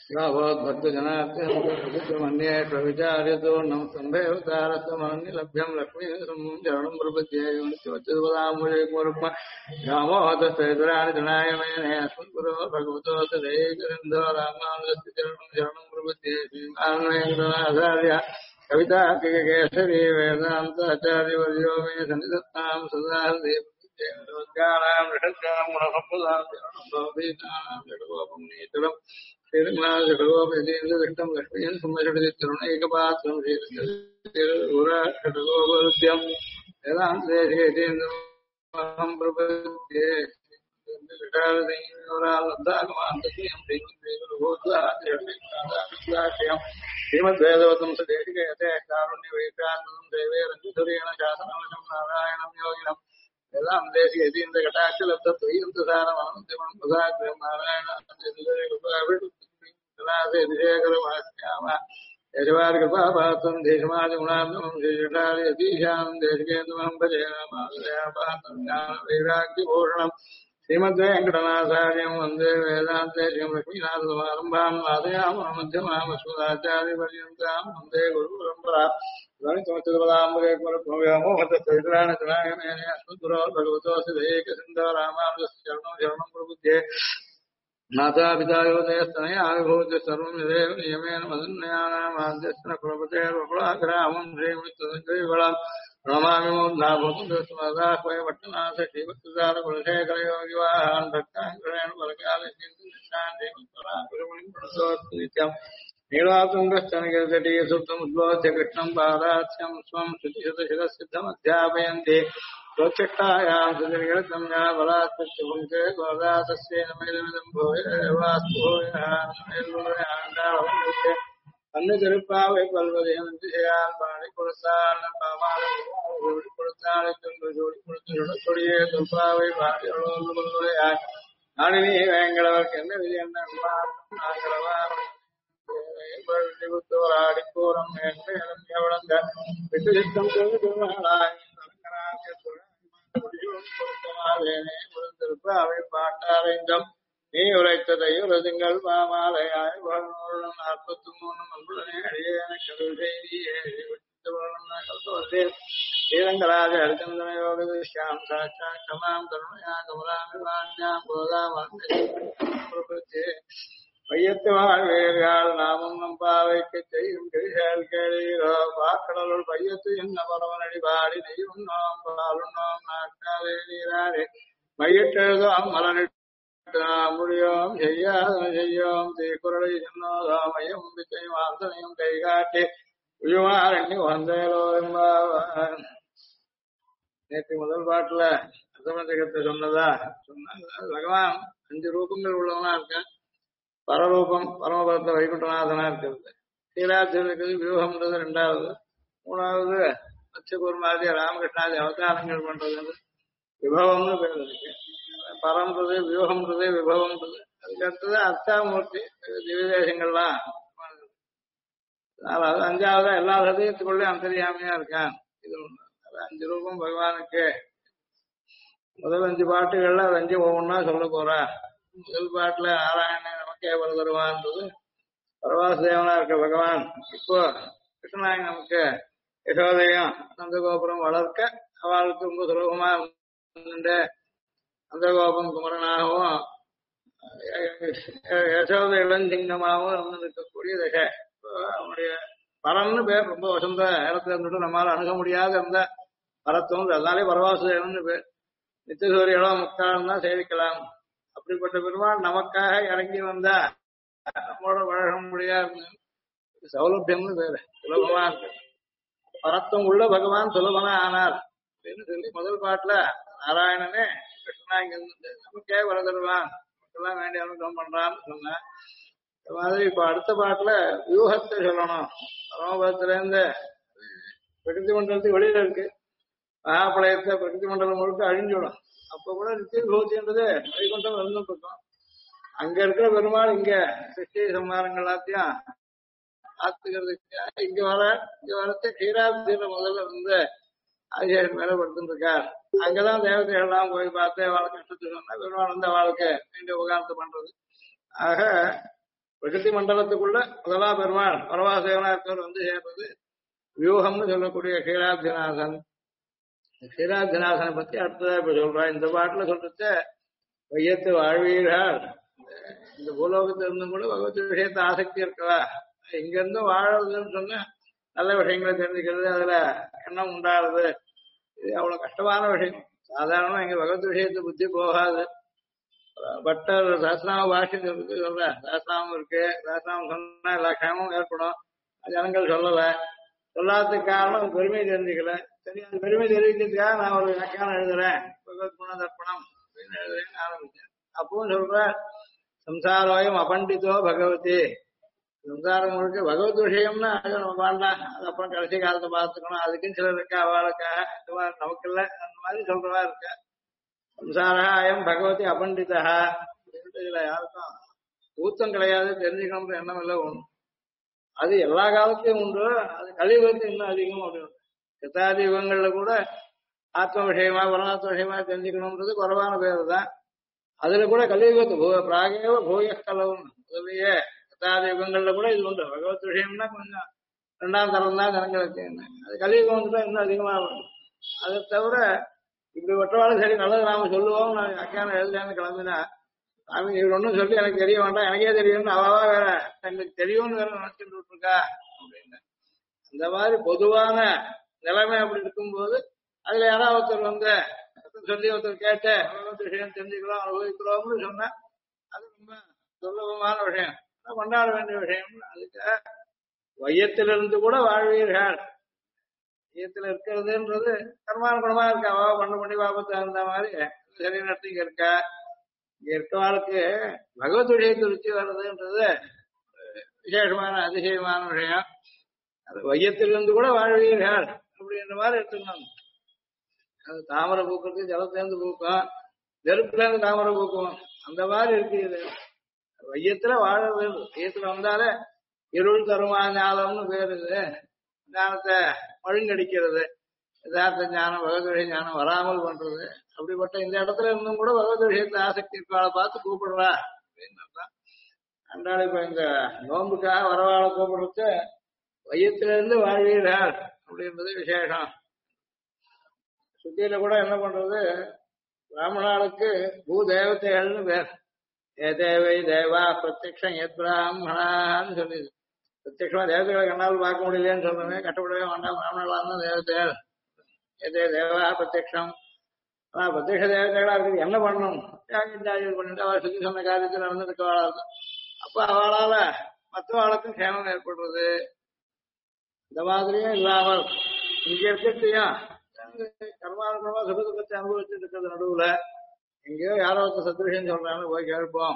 भक्तजनार्थे प्रविचार्यतो नम सम्भेवतारसमन्यलभ्यं लक्ष्मी शरणं प्रपद्ये वच्चुवदामुरेकमरुक्म रामोहतस्तेतराणि जनाय मेने अस्मद्गुरो भगवतो सदैकरिन्धो रामानुजस्य शरणं प्रपद्ये श्रीमान्वेङ्कटनाथार्य कवितार्किककेसरी वेदान्ताचार्यवर्यो मे सन्निधत्तां सदा देवज्ञानां ऋषज्ञां गुणसम्पदां शरणं जडगोपं नीतरम् श्रीरङ्गनाथोपयतीन्द्रदृष्टं लक्ष्मीन् सुमषडितरुणैकपात्रं श्रीरङ्गोपत्यं वेदान्तदेशेतीन्द्रमहं प्रपद्ये श्रीमद्वेदवतं सदेशिकयते कारुण्यवैकान्तं देवे रञ्जधुरेण शासनवशं नारायणं योगिनम् यजवार्गपापात्रं देशमाजगुणात्मकं श्रीजटालयतीशानं देशिकेन्द्रमहं भजे वैराग्यभूषणम् श्रीमद्वेङ्कटनाथार्यं वन्दे वेदान्तेश्वरं लक्ष्मीनाथसमारम्भां नादयामः मध्यमामस्मदाचार्यपर्यन्तां वन्दे गुरुपरम्परा भगवतो रामानुजस्य प्रबुद्धे माता पिता योदयस्तनया विभूति सर्वं यदेव नियमेन मदन्यानामाद्यस्न प्रभुतेर्वकुलाग्रामं श्रीमित्रसङ्करीबलं नमामि मोद्धाभूतमदाह्वयपट्टनाथ श्रीभक्तिदारकुलशेखरयोगिवाहान् भक्ताङ्करेण परकालयम् नीलातुङ्गश्चनगिरितटी सुप्तमुद्बोध्य कृष्णं पादास्यं स्वं श्रुतिशतशिरसिद्धमध्यापयन्ति स्वच्छट्टायां सुनिर्गतं या बलात्कृत्य भुङ्क्ते गोदासस्येन मैलमिदं भूयवास्तु भूयः अन्नतिरुप्पाவை பல்வதையால் பாடி கொடுத்தாள் பாமாலை கொடுத்தாளை ஜோடி கொடுத்து சுடக்கூடிய துப்பாவை பாடியாய் நாடினி வேங்களவர்க்கு என்ன விதி என்ன நாங்களவா ஆடிப்பூரம் எவ்வளங்க விட்டு சித்தம் அவை பாட்டாரைந்தம் நீ உரைத்ததை உலகங்கள் பாமாலையாய் 43 அன்புடனே அடியேன கருள் செய்தியே ஸ்ரீரங்கராஜ ஹரிச்சந்திர யோக திருஷ்யாம் சாட்சா கமாம் கருணையா கமலாமிவாண்யாம் கோதாமே வையத்து வாழ்வேர்கள் நாமும் நம் பாவைக்கு செய்யும் கிழிகள் கேளீரோ பாக்கடலுள் பையத்து என்ன பரவனடி பாடி நெய்யும் நோம் பாலும் நோம் நாட்டாலே நீராடே மையிட்டெழுதோம் மலனிட்டு முடியோம் செய்யாதன செய்யோம் தீக்குறளை சொன்னோதோம் மையம் பிச்சை வாசனையும் கை காட்டி உயுமாறண்ணி வந்தேலோ என்பார். நேற்று முதல் பாட்டுல அசமந்தகத்தை சொன்னதா பகவான் 5 ரூபங்கள் உள்ளவனா இருக்கேன். பரரூபம் பரமபதத்தை வைகுண்டநாதனா இருக்கிறது. ஸ்ரீராஜ்யத்துக்கு வியூகம்ன்றது 2வது. 3வது மத்ஸ்யகூர்மாதி ராமகிருஷ்ணாதி அவதாரங்கள் பண்றது விபவம்னு பேர் இருக்கு. பரம்ன்றது வியூகம்ன்றது விபவம்ன்றது. அதுக்கு அடுத்தது அர்த்தாமூர்த்தி திவ்யதேசங்கள்லாம். 4வது 5வது எல்லா ஹதயத்துக்குள்ளே அந்தரியாமையா இருக்கான். இது 5 ரூபம் பகவானுக்கு. முதல் 5 பாட்டுகள்ல 5 ஒவ்வொன்னா சொல்ல போறா. முதல் பாட்டுல நாராயணன் நமக்கே வருவான்றது பரவாசுதேவனா இருக்க பகவான் இப்போ கிருஷ்ணனாய் நமக்கு யசோதையும் நந்தகோபுரம் வளர்க்க அவளுக்கு ரொம்ப சுலபமா நந்தகோபம் குமரனாகவும் யசோத இளஞ்சிங்கமாகவும் இருக்கக்கூடிய தகை. அவனுடைய பரம்னு பேர். ரொம்ப வசந்த இடத்துல இருந்துட்டு நம்மளால அணுக முடியாத இருந்த பரத்துவம். அதனாலே பரவாசுதேவன் பேர். நித்தியசூரியெல்லாம் முக்காலம் தான் சேவிக்கலாம். அப்படிப்பட்ட பெருமாள் நமக்காக இறங்கி வந்தா நம்மளோட வழங்க முடியாது. சௌலபியம்னு பேரு. சுலபமா இருக்கு. பரத்துவம் உள்ள பகவான் சுலபனா ஆனார் அப்படின்னு சொல்லி முதல் பாட்டுல நாராயணனே கிருஷ்ணா இங்க நமக்கே வர தருவான், நமக்கெல்லாம் வேண்டிய அனுகிரகம் பண்றான்னு சொன்னேன். இந்த மாதிரி இப்ப அடுத்த பாட்டுல வியூகத்தை சொல்லணும். பரமபதத்துல இருந்து பிரகிருதி மண்டலத்துக்கு வெளியில இருக்கு. மகாபலயத்தை பிரகிருதி மண்டலம் முழுக்க அழிஞ்சுடும். அப்ப கூட நித்திய விபூதின்றது வைகுண்டம் இருந்துட்டு இருக்கும். அங்க இருக்கிற பெருமாள் இங்க சிருஷ்டி சம்மாரங்கள் எல்லாத்தையும் ஆத்துக்கிறதுக்கு இங்க வரத்து க்ஷீராப்தியில முதல்ல இருந்து ஆதிசேஷன் மேல படுத்துட்டு இருக்கார். அங்கதான் தேவதைகள் எல்லாம் போய் பார்த்து அவளை கஷ்டத்துக்கு சொன்னா பெருமாள் வந்து அவளுக்கு வேண்டிய உபகாரத்தை பண்றது. ஆக பிரகிருதி மண்டலத்துக்குள்ள முதலா பெருமாள் பரவாசகனா இருக்கவர் வந்து சேர்றது வியூகம்னு சொல்லக்கூடிய க்ஷீராப்திநாதன். க்ஷீராப்திநாதனை பத்தி அடுத்ததா இப்ப சொல்றேன். இந்த பாட்டுல சொல்றது வையத்து வாழ்வீர்கள், இந்த பூலோகத்துல இருந்தும் கூட பகவத் விஷயத்த ஆசக்தி இருக்கவா இங்க இருந்தும் வாழறதுன்னு சொன்னா நல்ல விஷயங்களை தெரிஞ்சுக்கிறது, அதுல எண்ணம் உண்டாடுறது, இது அவ்வளவு கஷ்டமான விஷயம். சாதாரணமா இங்க பகவத் விஷயத்தை புத்தி போகாது. பட்டர் சஹஸ்ரநாம பாஷ்யம் சொல்ற சஹஸ்ரநாமம் இருக்கு, சஹஸ்ரநாமம் சொன்னா எல்லா க்ஷேமமும் ஏற்படும். ஜனங்கள் சொல்லல, சொல்லாததுக்கு காரணம் பெருமை தெரிஞ்சுக்கல. சரி, அந்த பெருமை தெரிவிக்கிறதுக்காக நான் ஒரு வியாக்கியானம் எழுதுறேன், பகவத் குண தர்ப்பணம் அப்படின்னு எழுதுறேன்னு ஆரம்பிச்சேன். அப்பவும் சொல்ற சம்சாரோயம் அபண்டிதோ பகவதி, சம்சாரம் முழுக்க பகவத் விஷயம்னா அது நம்ம பாடலாம், அது அப்புறம் கடைசி காலத்தை பார்த்துக்கணும், அதுக்குன்னு சிலர் இருக்கா அவளுக்காக, இந்த மாதிரி நமக்கு இல்லை அந்த மாதிரி சொல்றவா இருக்கா. சம்சாரா அயம் பகவதி அபண்டிதா, இதுல யாருக்கும் ஊத்தம் கிடையாது, தெரிஞ்சுக்கணும்ன்ற எண்ணம் இல்லை ஒண்ணு. அது எல்லா காலத்தையும் உண்டு, அது கலியுகத்து இன்னும் அதிகம் அப்படின்னு. கதாதி யுகங்கள்ல கூட ஆத்ம விஷயமா பரமாத்ம விஷயமா தெரிஞ்சுக்கணும்ன்றது குறைவான பேர் தான். அதுல கூட கலியுகத்து பிராகேவ பூய கலவும் முதலியே கதாதி யுகங்கள்ல கூட இது உண்டு. பகவத் விஷயம்னா கொஞ்சம் ரெண்டாம் தரம் தான் ஜனங்களுக்கு. அது கலியுகம் வந்துட்டா இன்னும் அதிகமா வரும். அதை தவிர இப்படி ஒற்றவாளும் சரி நல்லது நாம சொல்லுவோம், நான் வியாக்கியானம் எழுதுறேன்னு கிளம்பினா சாமி இவர் ஒன்றும் சொல்லி எனக்கு தெரிய வேண்டாம், எனக்கே தெரியும்னு அவவா வேற எனக்கு தெரியும்னு வேற நினைச்சுட்டு இருக்கா அப்படின்னு. அந்த மாதிரி பொதுவான நிலைமை அப்படி இருக்கும்போது அதுல யாராவது ஒருத்தர் வந்து சொல்லி ஒருத்தர் கேட்டு விஷயம் தெரிஞ்சுக்கிறோம் அனுபவிக்கிறோம்னு சொன்னா அது ரொம்ப சுலபமான விஷயம், கொண்டாட வேண்டிய விஷயம். அதுக்கு வையத்திலிருந்து கூட வாழ்வீர்கள், வையத்துல இருக்கிறதுன்றது கர்மானுகுணமா இருக்கா, அவ பண்ணி பாபத்து அந்த மாதிரி சரி நடத்திங்க இருக்கா. இங்க இருக்கவாளுக்கு பகவத் விஷயத்தை ருச்சி வர்றதுன்றது விசேஷமான அதிசயமான விஷயம். அது வையத்திலிருந்து கூட வாழ்வீர்கள் அப்படின்ற மாதிரி எடுத்துக்கணும். அது தாமரை பூக்கிறதுக்கு ஜலத்திலேருந்து பூக்கும், நெருப்புல இருந்து தாமரை பூக்கும், அந்த மாதிரி இருக்கு இது. வையத்துல வாழறது, வையத்துல வந்தாலே இருள் தருமா ஞானம்னு பேரு. இது ஞானத்தை மழுங்கடிக்கிறது, யதார்த்த ஞானம் பகவத் விஷய ஞானம் வராமல் பண்றது. அப்படிப்பட்ட இந்த இடத்துல இருந்தும் கூட பகவத் விஷயத்துல ஆசக்தி இருக்காளை பார்த்து கூப்பிடுறா அப்படின்னு. அன்றாட இப்ப இந்த நோம்புக்காக வரவாளை கூப்பிடுறது வையத்திலிருந்து வாழ்வீர்கள் அப்படின்றது விசேஷம். சுத்தியில கூட என்ன பண்றது, பிராமணாளுக்கு பூதேவதைகள்னு பேர். ஏ தேவை தேவா பிரத்யக்ஷம் ஏத் பிராமணான்னு சொல்லிது. பிரத்யக்ஷமா தேவதைகளை கண்ணால் பார்க்க முடியலன்னு சொல்றேன், கட்டப்படவே வேண்டாம், பிராமணர்களா தான் தேவதைகள். ஏதே தேவா பிரத்யக்ஷம், ஆனா பிரத்யக்ஷ தேவதைகளா இருக்குது என்ன பண்ணணும், யாகம் பண்ணிட்டு அவள் சுத்தி சொன்ன காரியத்தில் நடந்திருக்கவாளா இருக்கும். அப்ப அவளால மற்றவாளுக்கும் சேமம் ஏற்படுறது. இந்த மாதிரியும் இல்லாமல் இங்க இருக்கிறதையும் கர்மானுகமா சுகதுக்கத்தை அனுபவிச்சுட்டு இருக்கிறது நடுவுல எங்கேயோ யாரோ ஒருத்தர் சத்ருஷன் சொல்றாங்கன்னு போய் கேட்போம்.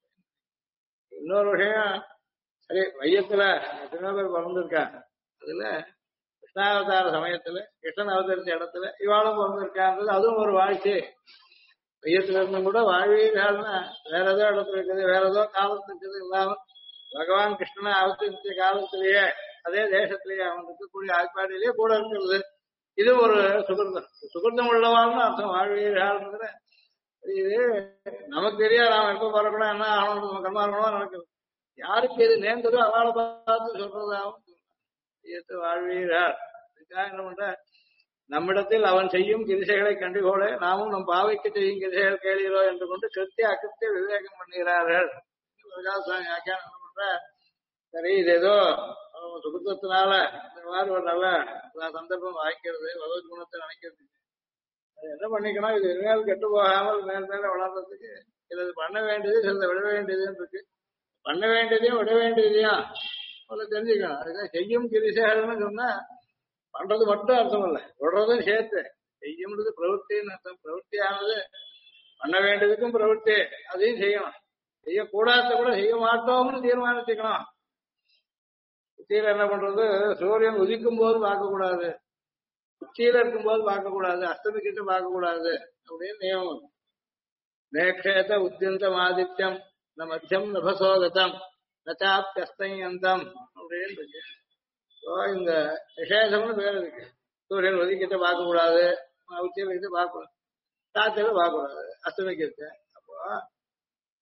இன்னொரு விஷயம், சரி வையத்துல எத்தனையோ பேர் பிறந்திருக்காங்க, அதுல கிருஷ்ணாவதார சமயத்துல கிருஷ்ணன் அவதரிச்ச இடத்துல இவாளும் பிறந்திருக்கான்றது அதுவும் ஒரு வாழ்க்கை. வையத்துல இருந்தும் கூட வாழ்வீர்கள்னா வேற ஏதோ இடத்துல இருக்குது, வேற ஏதோ காலத்துக்கு இல்லாம பகவான் கிருஷ்ணனை அவதரிச்ச காலத்திலேயே அதே தேசத்திலேயே அவன் இருக்கக்கூடிய ஆய்ப்பாடியிலேயே கூட இருக்கிறது. இது ஒரு சுகிருதம், சுகிருதம் உள்ளவாள்னு அர்த்தம் வாழ்வீர்கள். இது நமக்கு தெரியாது, நாம எப்ப பிறக்கணும் என்ன ஆகணும் கர்மாரணமா நடக்குது. யாருக்கு இது நேர்ந்ததோ அவளை பார்த்து சொல்றதாகவும் வாழ்வீர்கள். இதுக்காக என்ன பண்ற, நம்மிடத்தில் அவன் செய்யும் கிரிசைகளை கண்டுகோளே நாமும் நம் பாவைக்கு செய்யும் கிரிசைகள் கேளீரோ என்று கொண்டு கிருத்திய அகிருத்திய விவேகம் பண்ணுகிறார்கள். வியாக்கியானம் என்ன பண்ற, சரி இது ஏதோ சுகத்தினால இந்த மாதிரி ஒரு நல்ல சந்தர்ப்பம் வாய்க்கிறது, பகவத் குணத்தை நினைக்கிறது, என்ன பண்ணிக்கணும், இது இனிமேல் கெட்டு போகாமல் மேல் மேல வளர்றதுக்கு சிலது பண்ண வேண்டியது சிலதை விட வேண்டியதுன்னு இருக்கு. பண்ண வேண்டியதையும் விட வேண்டியதையும் முதல்ல தெரிஞ்சுக்கணும். அதுதான் செய்யும் கிரிசைகள்னு சொன்னா பண்றது மட்டும் அர்த்தம் இல்லை, விடுறதும் சேர்த்து. செய்யும்ன்றது பிரவൃத்தின்னு அர்த்தம். பிரவൃத்தியானது பண்ண வேண்டியதுக்கும் பிரவೃத்தி, அதையும் செய்யணும். செய்யக்கூடாத கூட செய்ய மாட்டோம்னு தீர்மானிச்சுக்கணும். உச்சியில என்ன பண்றது, சூரியன் உதிக்கும் போது பார்க்கக்கூடாது, உச்சியில இருக்கும் போது பார்க்கக்கூடாது, அஸ்தமிக்கிட்டு பார்க்கக்கூடாது அப்படின்னு நியமம். நேக்ஷேத உத்தியந்தம் ஆதித்யம் ந மத்தியம் நபசோகதம் நச்சாப்தியஸ்தம் அப்படின்னு இருக்கு. இந்த நிஷேதம்னு பேர் இருக்கு. சூரியன் ஒதுக்கிட்ட பார்க்கக்கூடாது, உச்சியில கிட்ட பார்க்கக்கூடாது, காத்தில பார்க்கக்கூடாது, அஸ்தமிக்கிறது. அப்போ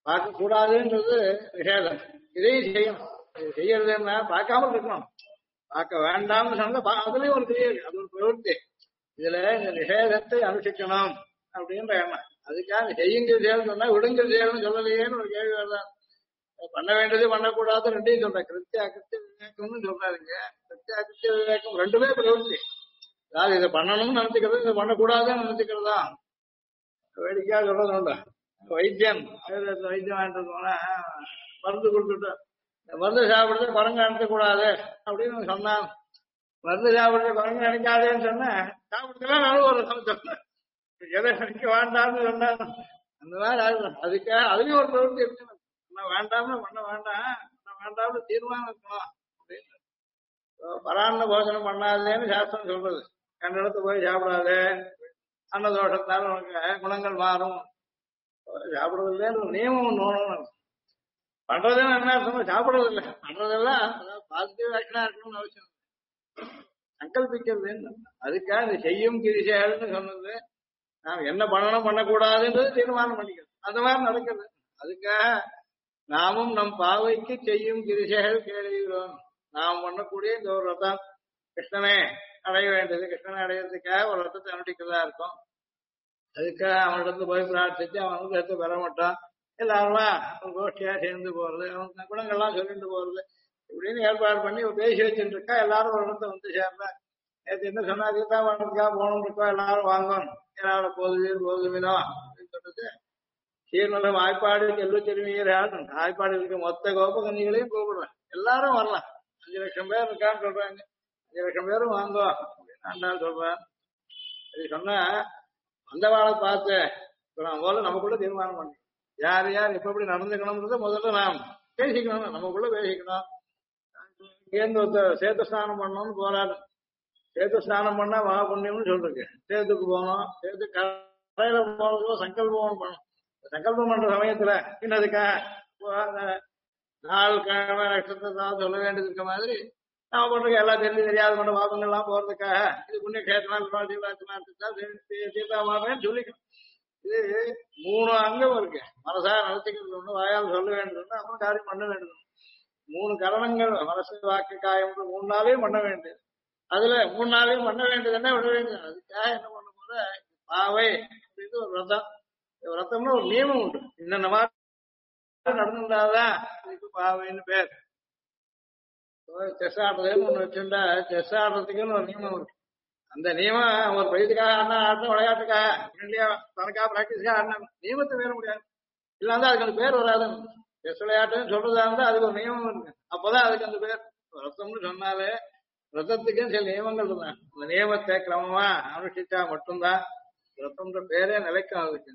பார்க்க கூடாதுன்றது நிஷேதம். இதையும் செய்யணும். இது செய்யறதுன்னா பார்க்காம இருக்கணும். பார்க்க வேண்டாம்னு சொன்னா அதுலயும் ஒரு கிரியை இருக்கு. அது ஒரு பிரவருத்தி. இதுல இந்த நிஷேதத்தை அனுஷ்டிக்கணும் அப்படின்ற எண்ணம். அதுக்காக செய்யுங்க செயல் சொன்னா விடுங்க செயல்னு சொல்லலையேன்னு ஒரு கேள்வி வருதான். பண்ண வேண்டியது பண்ணக்கூடாது ரெண்டையும் சொல்றேன். கிருத்திய அகிருத்திய விவேகம்னு சொல்றாருங்க. கிருத்திய அகிருத்திய விவேகம் ரெண்டுமே பிரவருத்தி. அதாவது இதை பண்ணணும்னு நினைச்சுக்கிறது, இதை பண்ணக்கூடாதுன்னு நினைச்சுக்கிறதா வேடிக்கையா சொல்றது உண்டு. வைத்தியன் ஆயுர்வேத வைத்தியம் வாங்கிட்டு போனா மருந்து கொடுத்துட்டு இந்த மருந்து சாப்பிடுறது குரங்கு நினைக்கக்கூடாது அப்படின்னு சொன்னான். மருந்து சாப்பிடுறது குரங்கு நினைக்காதேன்னு சொன்னேன். சாப்பிடுறதுலாம் நானும் ஒரு சொன்னேன். எதை நினைக்க வேண்டாம்னு சொன்னான். அந்த மாதிரி ஆயிடும். அதுக்காக அதுலயும் ஒரு பிரவருத்தி இருக்கணும். பண்ண வேண்டாம்னு பண்ண வேண்டாம், பண்ண வேண்டாம்னு தீர்மானம் இருக்கணும் அப்படின்னு. பராண்ண போஜனம் பண்ணாதேன்னு சாஸ்திரம் சொல்றது. கண்ட இடத்து போய் சாப்பிடாது, அன்னதோஷத்தால் உனக்கு குணங்கள் மாறும். சாப்பிடுறதுல ஒரு நியமம் ஒண்ணு வேணும். பண்றதுன்னு என்ன அர்த்தம்? சாப்பிடுறது இல்லை, பண்றதெல்லாம் பாசிட்டிவ் ஆக்ஷனா இருக்கணும்னு அவசியம். சங்கல்பிக்கிறது அதுக்காக இந்த செய்யும் கிரிசைகள்னு சொன்னது. நாம் என்ன பண்ணணும் பண்ணக்கூடாதுன்றது தீர்மானம் பண்ணிக்கிறது. அந்த மாதிரி நடக்கிறது. அதுக்காக நாமும் நம் பாவைக்கு செய்யும் கிரிசைகள் கேளுகிறோம். நாம் பண்ணக்கூடிய இந்த ஒரு ரத்தம் கிருஷ்ணனே அடைய வேண்டியது, கிருஷ்ணனை அடையிறதுக்காக ஒரு ரத்தத்தை அனுஷ்டிக்கிறதா இருக்கும். அதுக்காக அவனிடத்து போய் பிரார்த்திச்சு அவன் எடுத்து பெற மாட்டான். எல்லாருமா ஒரு கோஷ்டியா சேர்ந்து போறது, அவன் குணங்கள்லாம் சொல்லிட்டு போறது, இப்படின்னு ஏற்பாடு பண்ணி பேசி வச்சுட்டு இருக்கா. எல்லாரும் ஒரு இடத்த வந்து சேர்ந்தா. நேற்று என்ன சொன்னா அதுதான் வாழ்க்கா போகணும் இருக்கோம், எல்லாரும் வாங்கணும், எல்லாரும் போதுவீர் போதுவினோ அப்படின்னு சொல்லிட்டு சீர்நல வாய்ப்பாடு செல்வ செருமையர் வாய்ப்பாடு இருக்க மொத்த கோபகன்னிகளையும் கூப்பிடுறேன். எல்லாரும் வரலாம். 5 லட்சம் பேர் இருக்கான்னு சொல்றாங்க. 5 லட்சம் பேரும் வாங்கோ அப்படின்னு ஆண்டாள் சொல்றேன். இது சொன்னா வந்தவாளை பார்த்து முதல்ல நமக்குள்ள தீர்மானம் பண்ணணும். யார் யார் எப்ப எப்படி நடந்துக்கணும்ன்றத முதல்ல நாம் பேசிக்கணும். நமக்குள்ள பேசிக்கணும். இங்கேருந்து ஒருத்தர் சேத்து ஸ்நானம் பண்ணணும்னு போராடு. சேத்து ஸ்நானம் பண்ணா மகா புண்ணியம்னு சொல்றேன். சேத்துக்கு போகணும். சேத்து கரையில போனதுக்கோ சங்கல்பம் பண்ணணும். சங்கல்பம் பண்ற சமயத்துல இன்னதுக்கா நாள் கிழமை நட்சத்திரத்தான் சொல்ல வேண்டியது இருக்க மாதிரி நாம பண்றதுக்கு எல்லாம் தெரிஞ்சு தெரியாத பண்ண பாபங்கள்லாம் போறதுக்காக இது புண்ணிய கேட்டனா தீர்த்தாமான்னு சொல்லிக்கணும். இது 3 அங்கம் இருக்கு. மனசா நடத்திக்கிறது ஒண்ணு, வாயால் சொல்ல வேண்டியது, அப்புறம் காரியம் பண்ண வேண்டியது. 3 கரணங்கள் மனசு வாக்கு காயம் 3 நாளையும் பண்ண வேண்டியது. அதுல 3 நாளையும் பண்ண வேண்டியதுன்னா விட வேண்டியது. அதுக்காக என்ன பண்ண போத பாவை அப்படின்னு ஒரு ரத்தம். ரத்தம்னா ஒரு நியமம் உண்டு. இந்த மாதிரி நடந்துட்டாதான் இதுக்கு பாவைன்னு பேர். செஸ் ஆடுறதுன்னு ஒண்ணு வச்சுட்டா செஸ் ஆடுறதுக்குன்னு ஒரு நியமம் இருக்கு. அந்த நியமம் ஒரு பயிற்சிக்காக ஆடினா ஆடணும், விளையாட்டுக்காக தனக்காக பிராக்டிஸ்க்காக ஆடினா நியமத்தை வேற முடியாது. இல்லாந்தா அதுக்கு அந்த பேர் வராது. செஸ் விளையாட்டுன்னு சொல்றதா இருந்தா அதுக்கு ஒரு நியமம் இருக்கு. அப்பதான் அதுக்கு அந்த பேர். ரத்தம்னு சொன்னாலே ரத்தத்துக்கு சில நியமங்கள் இருந்தாங்க. அந்த நியமத்தை கிரமமா அனுஷ்டிச்சா மட்டும்தான் ரத்தம்ன்ற பேரே நிலைக்கும். அதுக்கு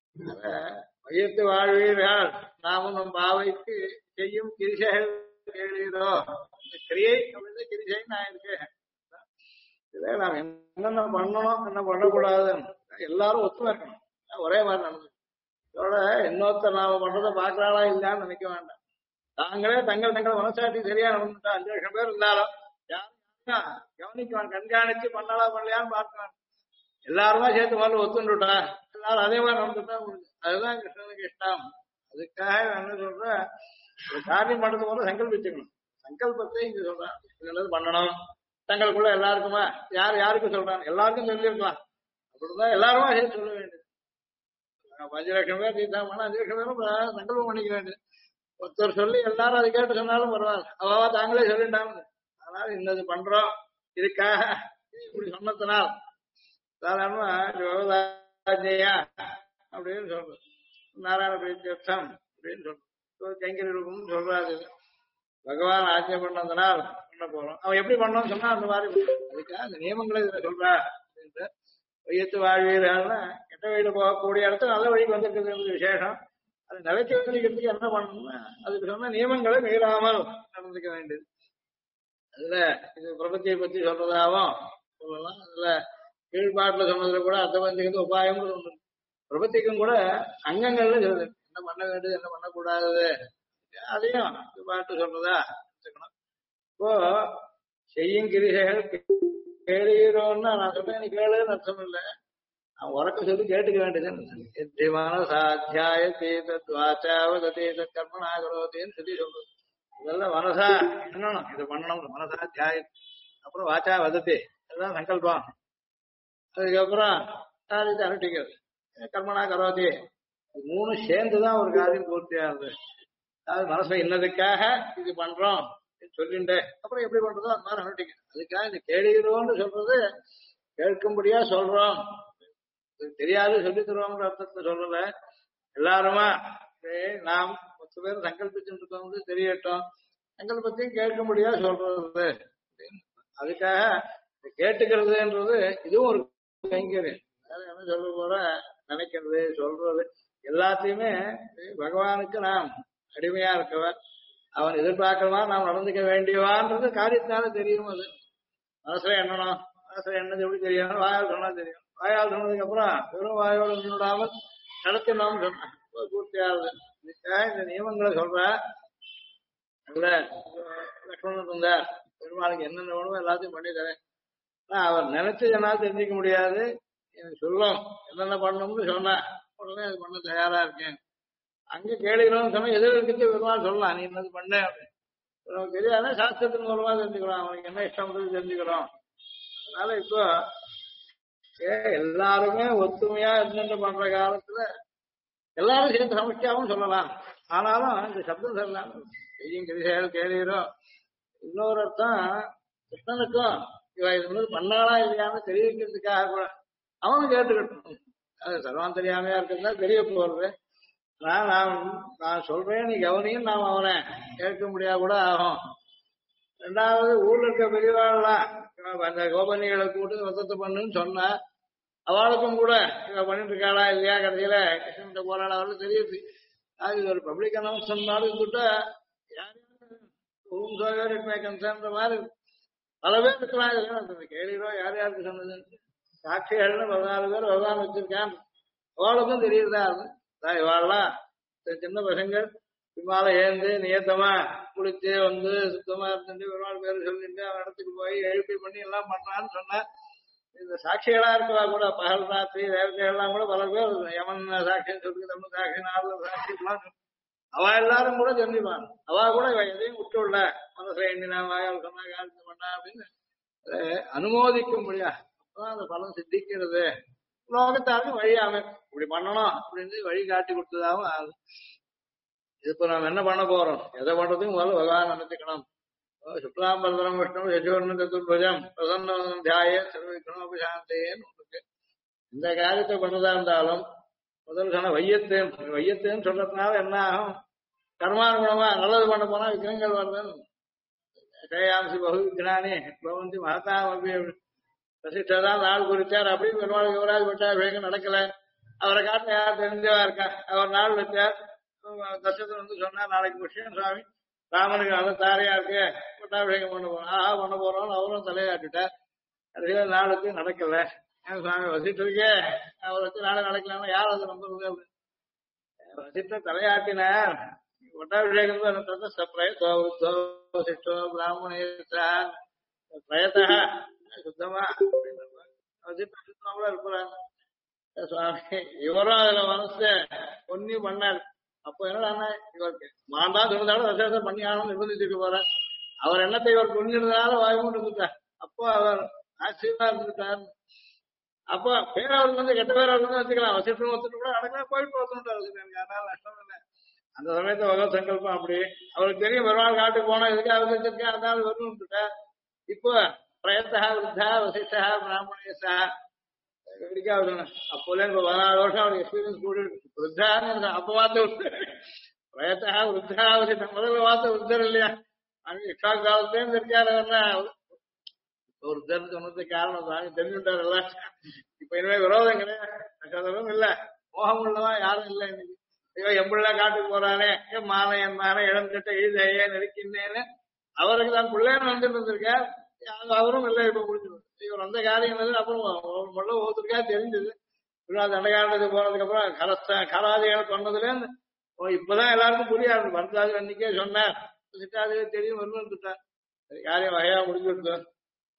மையத்து வாழ்வீர்கள் நாமும் நம் பாவைக்கு செய்யும் கிரிசைகள் கேளீரோ. கிரியை அப்படின்னு கிரிசைன்னு நான் இருக்கேன். இதை நாம் என்னென்ன பண்ணணும் என்ன பண்ணக்கூடாது எல்லாரும் ஒத்துமை இருக்கணும். ஒரே மாதிரி நடந்து இதோட இன்னொருத்தர் நாம பண்றதை பார்க்கறாளா இல்லையான்னு நினைக்க வேண்டாம். தாங்களே தங்கள் மனசாட்சி சரியா நடந்துட்டா 5 லட்சம் பேர் இருந்தாலும் யாரும் கவனிக்குவான், கண்காணிச்சு பண்ணாலா பண்ணலையான்னு பார்க்கலாம். எல்லாருமா சேர்த்து முதல்ல ஒத்துண்டுட்டா எல்லாரும் அதே மாதிரி நடந்துட்டா அதுதான் கிருஷ்ணனுக்கு இஷ்டம். அதுக்காக என்ன சொல்ற, ஒரு காரியம் பண்றது போல சங்கல்பிச்சுக்கணும். சங்கல்பத்தை இங்க சொல்றான், நல்லது பண்ணணும். தங்களுக்குள்ள எல்லாருக்குமா யார் யாருக்கும் சொல்றாங்க, எல்லாருக்கும் சொல்லியிருக்கலாம். அப்படிதான் எல்லாருமா சேர்த்து சொல்ல வேண்டியது. 5 லட்சம் பேர் தீர்த்தாமனா 5 லட்சம் பேரும் சங்கல்பம் பண்ணிக்க வேண்டியது. ஒருத்தர் சொல்லி எல்லாரும் அதை கேட்டு சொன்னாலும் பரவாயில்ல, அவாவா தாங்களே சொல்லிட்டாங்க. அதனால இன்னது பண்றோம் இதுக்காக இப்படி சொன்னதுனால் சாதாரணமா விவசாயா அப்படின்னு சொல்றது, நாராயண பிரீத்தியர்த்தம் அப்படின்னு சொல்றோம், கைங்கரி ரூபம்னு சொல்றாரு. பகவான் ஆஜ்ஞை பண்ணதுனால் பண்ண போறோம். அவன் எப்படி பண்ணோம்னு சொன்னா அந்த மாதிரி அதுக்காக அந்த நியமங்களை இதுல சொல்றா அப்படின்ட்டு. வையத்து வாழ்வீர்கள்னா கெட்ட வழியில போகக்கூடிய இடத்துல நல்ல வழிக்கு வந்திருக்கிறது விசேஷம். அது நிலைச்சு வந்திருக்கிறதுக்கு என்ன பண்ணணும்னா அதுக்கு சொன்ன நியமங்களை மீறாமல் நடந்துக்க வேண்டியது. அதுல இது பிரபத்தியை பத்தி சொல்றதாவும் சொல்லலாம். அதுல கீழ்பாட்டுல சொன்னதுல கூட அர்த்தபந்திக்கு உபாயம் ஒன்று, பிரபத்திக்கும் கூட அங்கங்கள்ல சொல்லுது என்ன பண்ண வேண்டியது என்ன பண்ணக்கூடாது அதையும் பாட்டு சொல்றதா வச்சுக்கணும். இப்போ செய்யும் கிரிகைகள் கேளுகிறோம்னா நான் சொல்றேன் நீ கேளுன்னு அர்த்தம் இல்லை. அவன் உறக்க சொல்லி கேட்டுக்க வேண்டியது மனசாத்தியாய தீதாச்சாவதே கர்மனாகரோதேன்னு சொல்லி சொல்றது. இதெல்லாம் மனசா என்னணும் இது பண்ணணும் மனசாத்தியாய, அப்புறம் வாச்சா வதத்தி அதுதான் சங்கல்பம். அதுக்கப்புறம் காரியத்தை அனுஷ்டிக்கிறது கர்மனா கரோதி. மூணு சேர்ந்துதான் ஒரு காரியம் பூர்த்தி ஆகுது. அது மனசுல இன்னதுக்காக இது பண்றோம் சொல்லிட்டு அப்புறம் எப்படி பண்றதோ அந்த மாதிரி அனுஷ்டிக்கணும். அதுக்காக இந்த கேளுகிறோம்னு சொல்றது கேட்கும்படியா சொல்றோம், தெரியாது சொல்லி தருவோம்ன்ற அர்த்தத்துல சொல்றத எல்லாருமா நாம் 10 பேர் சங்கல்பிச்சுட்டு இருக்கோம் தெரியட்டும், சங்கல்பத்தையும் கேட்கும்படியா சொல்றது. அதுக்காக கேட்டுக்கிறதுன்றது இதுவும் ஒரு கைங்கரியம். அது என்ன சொல்ல போற நினைக்கிறது சொல்றது எல்லாத்தையுமே பகவானுக்கு நாம் அடிமையா இருக்கவன், அவன் எதிர்பார்க்கவா நாம் நடந்துக்க வேண்டியவான்றது காரியத்தினால தெரியும். அது மனசுல எண்ணணும், மனசுல எண்ணது எப்படி தெரியும், வாயால் சொன்னா தெரியும். வாயால் சொன்னதுக்கு அப்புறம் வெறும் வாயோடு நின்றுடாமல் நடத்தணும்னு சொன்ன பூர்த்தியாகுது. இதுக்காக இந்த நியமங்களை சொல்ற. அதுல லக்ஷ்மணன் இருந்தார், பெருமாளுக்கு என்னென்ன வேணுமோ எல்லாத்தையும் பண்ணி தரேன். அவர் நினைச்சு என்னால் தெரிஞ்சுக்க முடியாது, எனக்கு சொல்லும் என்னென்ன பண்ணணும்னு சொன்னேன், உடனே அது பண்ண தயாரா இருக்கேன். அங்க கேளுகிறோம்னு சொன்னா எதிர்க்கு பெருமாள் சொல்லலாம் நீ என்னது பண்ண அப்படின்னு. நமக்கு தெரியாத சாஸ்திரத்தின் மூலமா தெரிஞ்சுக்கிறோம், அவனுக்கு என்ன இஷ்டம் தெரிஞ்சுக்கிறோம். அதனால இப்போ எல்லாருமே ஒத்துமையா இருந்துட்டு பண்ற காலத்துல எல்லாரும் சேர்ந்து சமஸ்டியாவும் சொல்லலாம். ஆனாலும் இந்த சப்தம் சொல்லலாம் செய்யும் கிரிசைகள் கேளுகிறோம். இன்னொரு அர்த்தம் கிருஷ்ணனுக்கும் இவ இது மாதிரி பண்ணாளா இல்லையான்னு தெரிவிக்கிறதுக்காக கூட அவனும் கேட்டுக்கிட்டோம். அது சர்வான் தெரியாமையா இருக்கிறதா தெரிய போறது. நான் சொல்றேன் நீ கவனியும் நாம் அவனை கேட்க முடியா கூட ஆகும். ரெண்டாவது ஊர்ல இருக்க பெரியவாள்லாம் அந்த கோபனிகளை கூட்டு வசத்தை பண்ணுன்னு சொன்னா அவளுக்கும் கூட இவ பண்ணிட்டு இருக்காளா இல்லையா கடைசியில கிருஷ்ணன் போராட அவளுக்கு தெரியுது. அது ஒரு பப்ளிக் அனௌன்ஸ்மெண்ட் இருந்துட்டா கன்சர்ன்ற மாதிரி பல பேர் இருக்கலாம். கேளுகிறோம் யார் யாருக்கு சொன்னது சாட்சிகள்னு 14 பேர் பகவான் வச்சிருக்கான், அவளுக்கும் தெரியுதா. இவாள்லாம் சின்ன பசங்கள் விமால ஏந்து நியத்தமா குளிச்சு வந்து சுத்தமா இருந்துட்டு பெருமாள் பேரு சொல்லிட்டு அவன் இடத்துக்கு போய் எழுப்பி பண்ணி எல்லாம் பண்றான்னு சொன்னா இந்த சாட்சிகளா இருக்கவா கூட பகல் ராத்திரி தேவதைகள்லாம் கூட பல பேர் யமன் சாட்சின்னு சொல்லி தமிழ் சாட்சி நாலு சாட்சிலாம் அவ எல்லாரும் கூட தெரிஞ்சுப்பான். அவ கூட இவ எதையும் விட்டுள்ள மனசுல எண்ணினா வாயால் சொன்னா காரியத்தை பண்ணா அப்படின்னு அனுமோதிக்கும்படியா அப்பதான் அந்த பலன் சித்திக்கிறது. லோகத்தாருக்கும் வழி அமைப்பு இப்படி பண்ணணும் அப்படின்னு வழி காட்டி கொடுத்ததாகவும் ஆகுது. இப்ப நாம என்ன பண்ண போறோம், எதை பண்றதுக்கும் முதல்ல பகவான் நினைச்சுக்கணும். சுக்லாம்பரம் விஷ்ணு யஜோர்ண சதுர்புஜம் பிரசன்னம் தியாய சர்வவிக்ரம சாந்தேன்னு இருக்கு. இந்த காரியத்தை பண்றதா இருந்தாலும் முதல் சொன்ன வையத்துன்னு சொல்றதுனால என்ன ஆகும், கர்மானுகுணமா நல்லது பண்ண போனா விக்ரங்கள் வருதுன்னு ஜெயாம்சி பகு விக்னானி பவந்தி மகதாமபி பிரசிஷ்டதான் நாள் குறிச்சார். அப்படின்னு பெருமாள் யுவராஜ் பட்டாபிஷேகம் நடக்கல, அவரை காட்ட யார் தெரிஞ்சவா இருக்கா, அவர் நாள் வச்சார். தசரதன் வந்து சொன்னா நாளைக்கு கிருஷ்ணன் சுவாமி ராமனுக்கு நல்ல தாரையா இருக்கு பட்டாபிஷேகம் பண்ண போறோம்னு அவரும் தலையாட்டுட்டார். கடைசியில நாளுக்கு நடக்கல. சுவாமி வசிட்டிருக்கே அவர் வச்சு நாளை நடக்கலாம்னா யார் அதை நம்புறது அப்படின்னு வசிட்ட தலையாட்டினார். பட்டாபிஷேகம் பிரயத்தா சுத்தமா சுத்தமா இருக்கிறாங்க சுவாமி. இவரும் அதுல மனசு பொன்னி பண்ணாரு. அப்போ என்னடா இவருக்கு மாண்டா சொன்னதால விசேஷம் பண்ணி ஆகணும்னு நிர்பந்திச்சுட்டு போறார். அவர் எண்ணத்தை இவர் புரிஞ்சிருந்ததால வாய்மூண்டு இருந்துட்டார். அப்போ அவர் ஆச்சரியமா இருந்துட்டார். அப்போ பேர் அவருக்கு வந்து கெட்ட பேர் அவருக்கு வச்சுக்கலாம், வசிட்டு ஒத்துட்டு கூட அடக்கலாம் போயிட்டு ஒத்துட்டாரு. அதனால நஷ்டம் இல்லை. அந்த சமயத்தை பகவத் சங்கல்பம் அப்படி அவருக்கு தெரியும் பெருமாள் காட்டுக்கு போனா எதுக்கு அவர் வச்சிருக்கேன் அதனால வரும்னுட்டார். இப்போ பிரயத்தா விருத்தா வசிஷ்டா பிராமணேசா வெடிக்காது. அப்போல இப்ப 14 வருஷம் அவருக்கு எக்ஸ்பீரியன்ஸ் கூட விருத்தான்னு அப்ப வார்த்தை பிரயத்தா விருத்தா வசிஷ்டம் முதல்ல வார்த்தை விருத்தர் இல்லையா. அங்க எக்ஸ்ட்ரா காலத்துலேருந்து இருக்காரு. ஒரு தர்மம் சொன்னதுக்கு காரணம் தான் தெரிஞ்சுட்டாரு எல்லாம். இப்ப இனிமே விரோதம் கிடையாது இல்ல, மோகம் உள்ளவா யாரும் இல்லை. இன்னைக்கு ஐயோ எம்பிள்ளா காட்டுக்கு போறானே மாலை என் மாலை இழந்துட்ட எழுதையே நெருக்கினேன்னு அவருக்கு தான் பிள்ளைன்னு வந்துட்டு இருந்திருக்கார். அவரும் இல்லை இப்ப முடிஞ்சிடும். இவர் வந்த காரியம் அப்புறம் முள்ள ஒருத்தருக்கா தெரிஞ்சது. தண்டகாண்டத்துக்கு போனதுக்கு அப்புறம் கராதிகளை சொன்னதுல இருந்து இப்பதான் எல்லாருக்கும் புரியாது. வரதாது அன்னைக்கே சொன்னார், சிட்டாதே தெரியும் வருவார் காரியம் வகையா முடிஞ்சிருந்தோம்.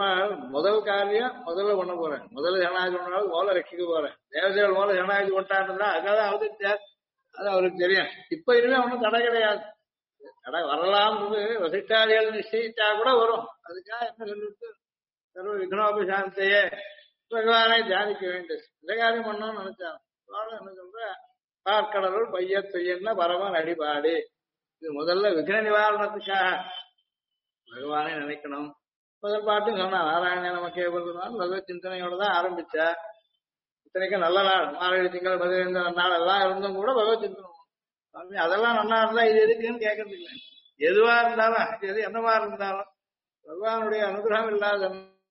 முதல் காரியம் முதல்ல பண்ண போறேன், முதல்ல ஜனநாயகம் பண்ணாலும் முதல்ல ரட்சிக்க போறேன். தேவதைகள் முதல்ல ஜனநாயகம் கொண்டாடுறா அதான் அவருக்கு அது அவருக்கு தெரியும். இப்ப இனிமே ஒன்றும் தடை கிடையாது. தடை வரலாம்ன்றது வசிஷ்டாதிகள் நிச்சயிச்சா கூட வரும். அதுக்காக என்ன சொல்லிட்டு சர்வ விக்னோபசாந்தையே பகவானை தியானிக்க வேண்டும். இந்த காரியம் பண்ணணும்னு நினைச்சான். என்ன சொல்ற, பார்க்கடலுள் பைய தொய்யன்னா பரமன் அடிபாடு. இது முதல்ல விக்ன நிவாரணத்துக்காக பகவானை நினைக்கணும். முதல் பாட்டு சொன்னா நாராயண நமக்கே பகவத் சிந்தனையோட தான் ஆரம்பிச்சா. இத்தனைக்கும் நல்ல நாள் மாரடி திங்கள் 15 நாள் எல்லாம் இருந்தும் கூட பகவத் சிந்தனை அதெல்லாம் நல்லா இருந்தா இது எதுக்குன்னு கேட்கறது இல்லை. எதுவா இருந்தாலும் எது என்னவா இருந்தாலும் பகவானுடைய அனுகிரகம் இல்லாத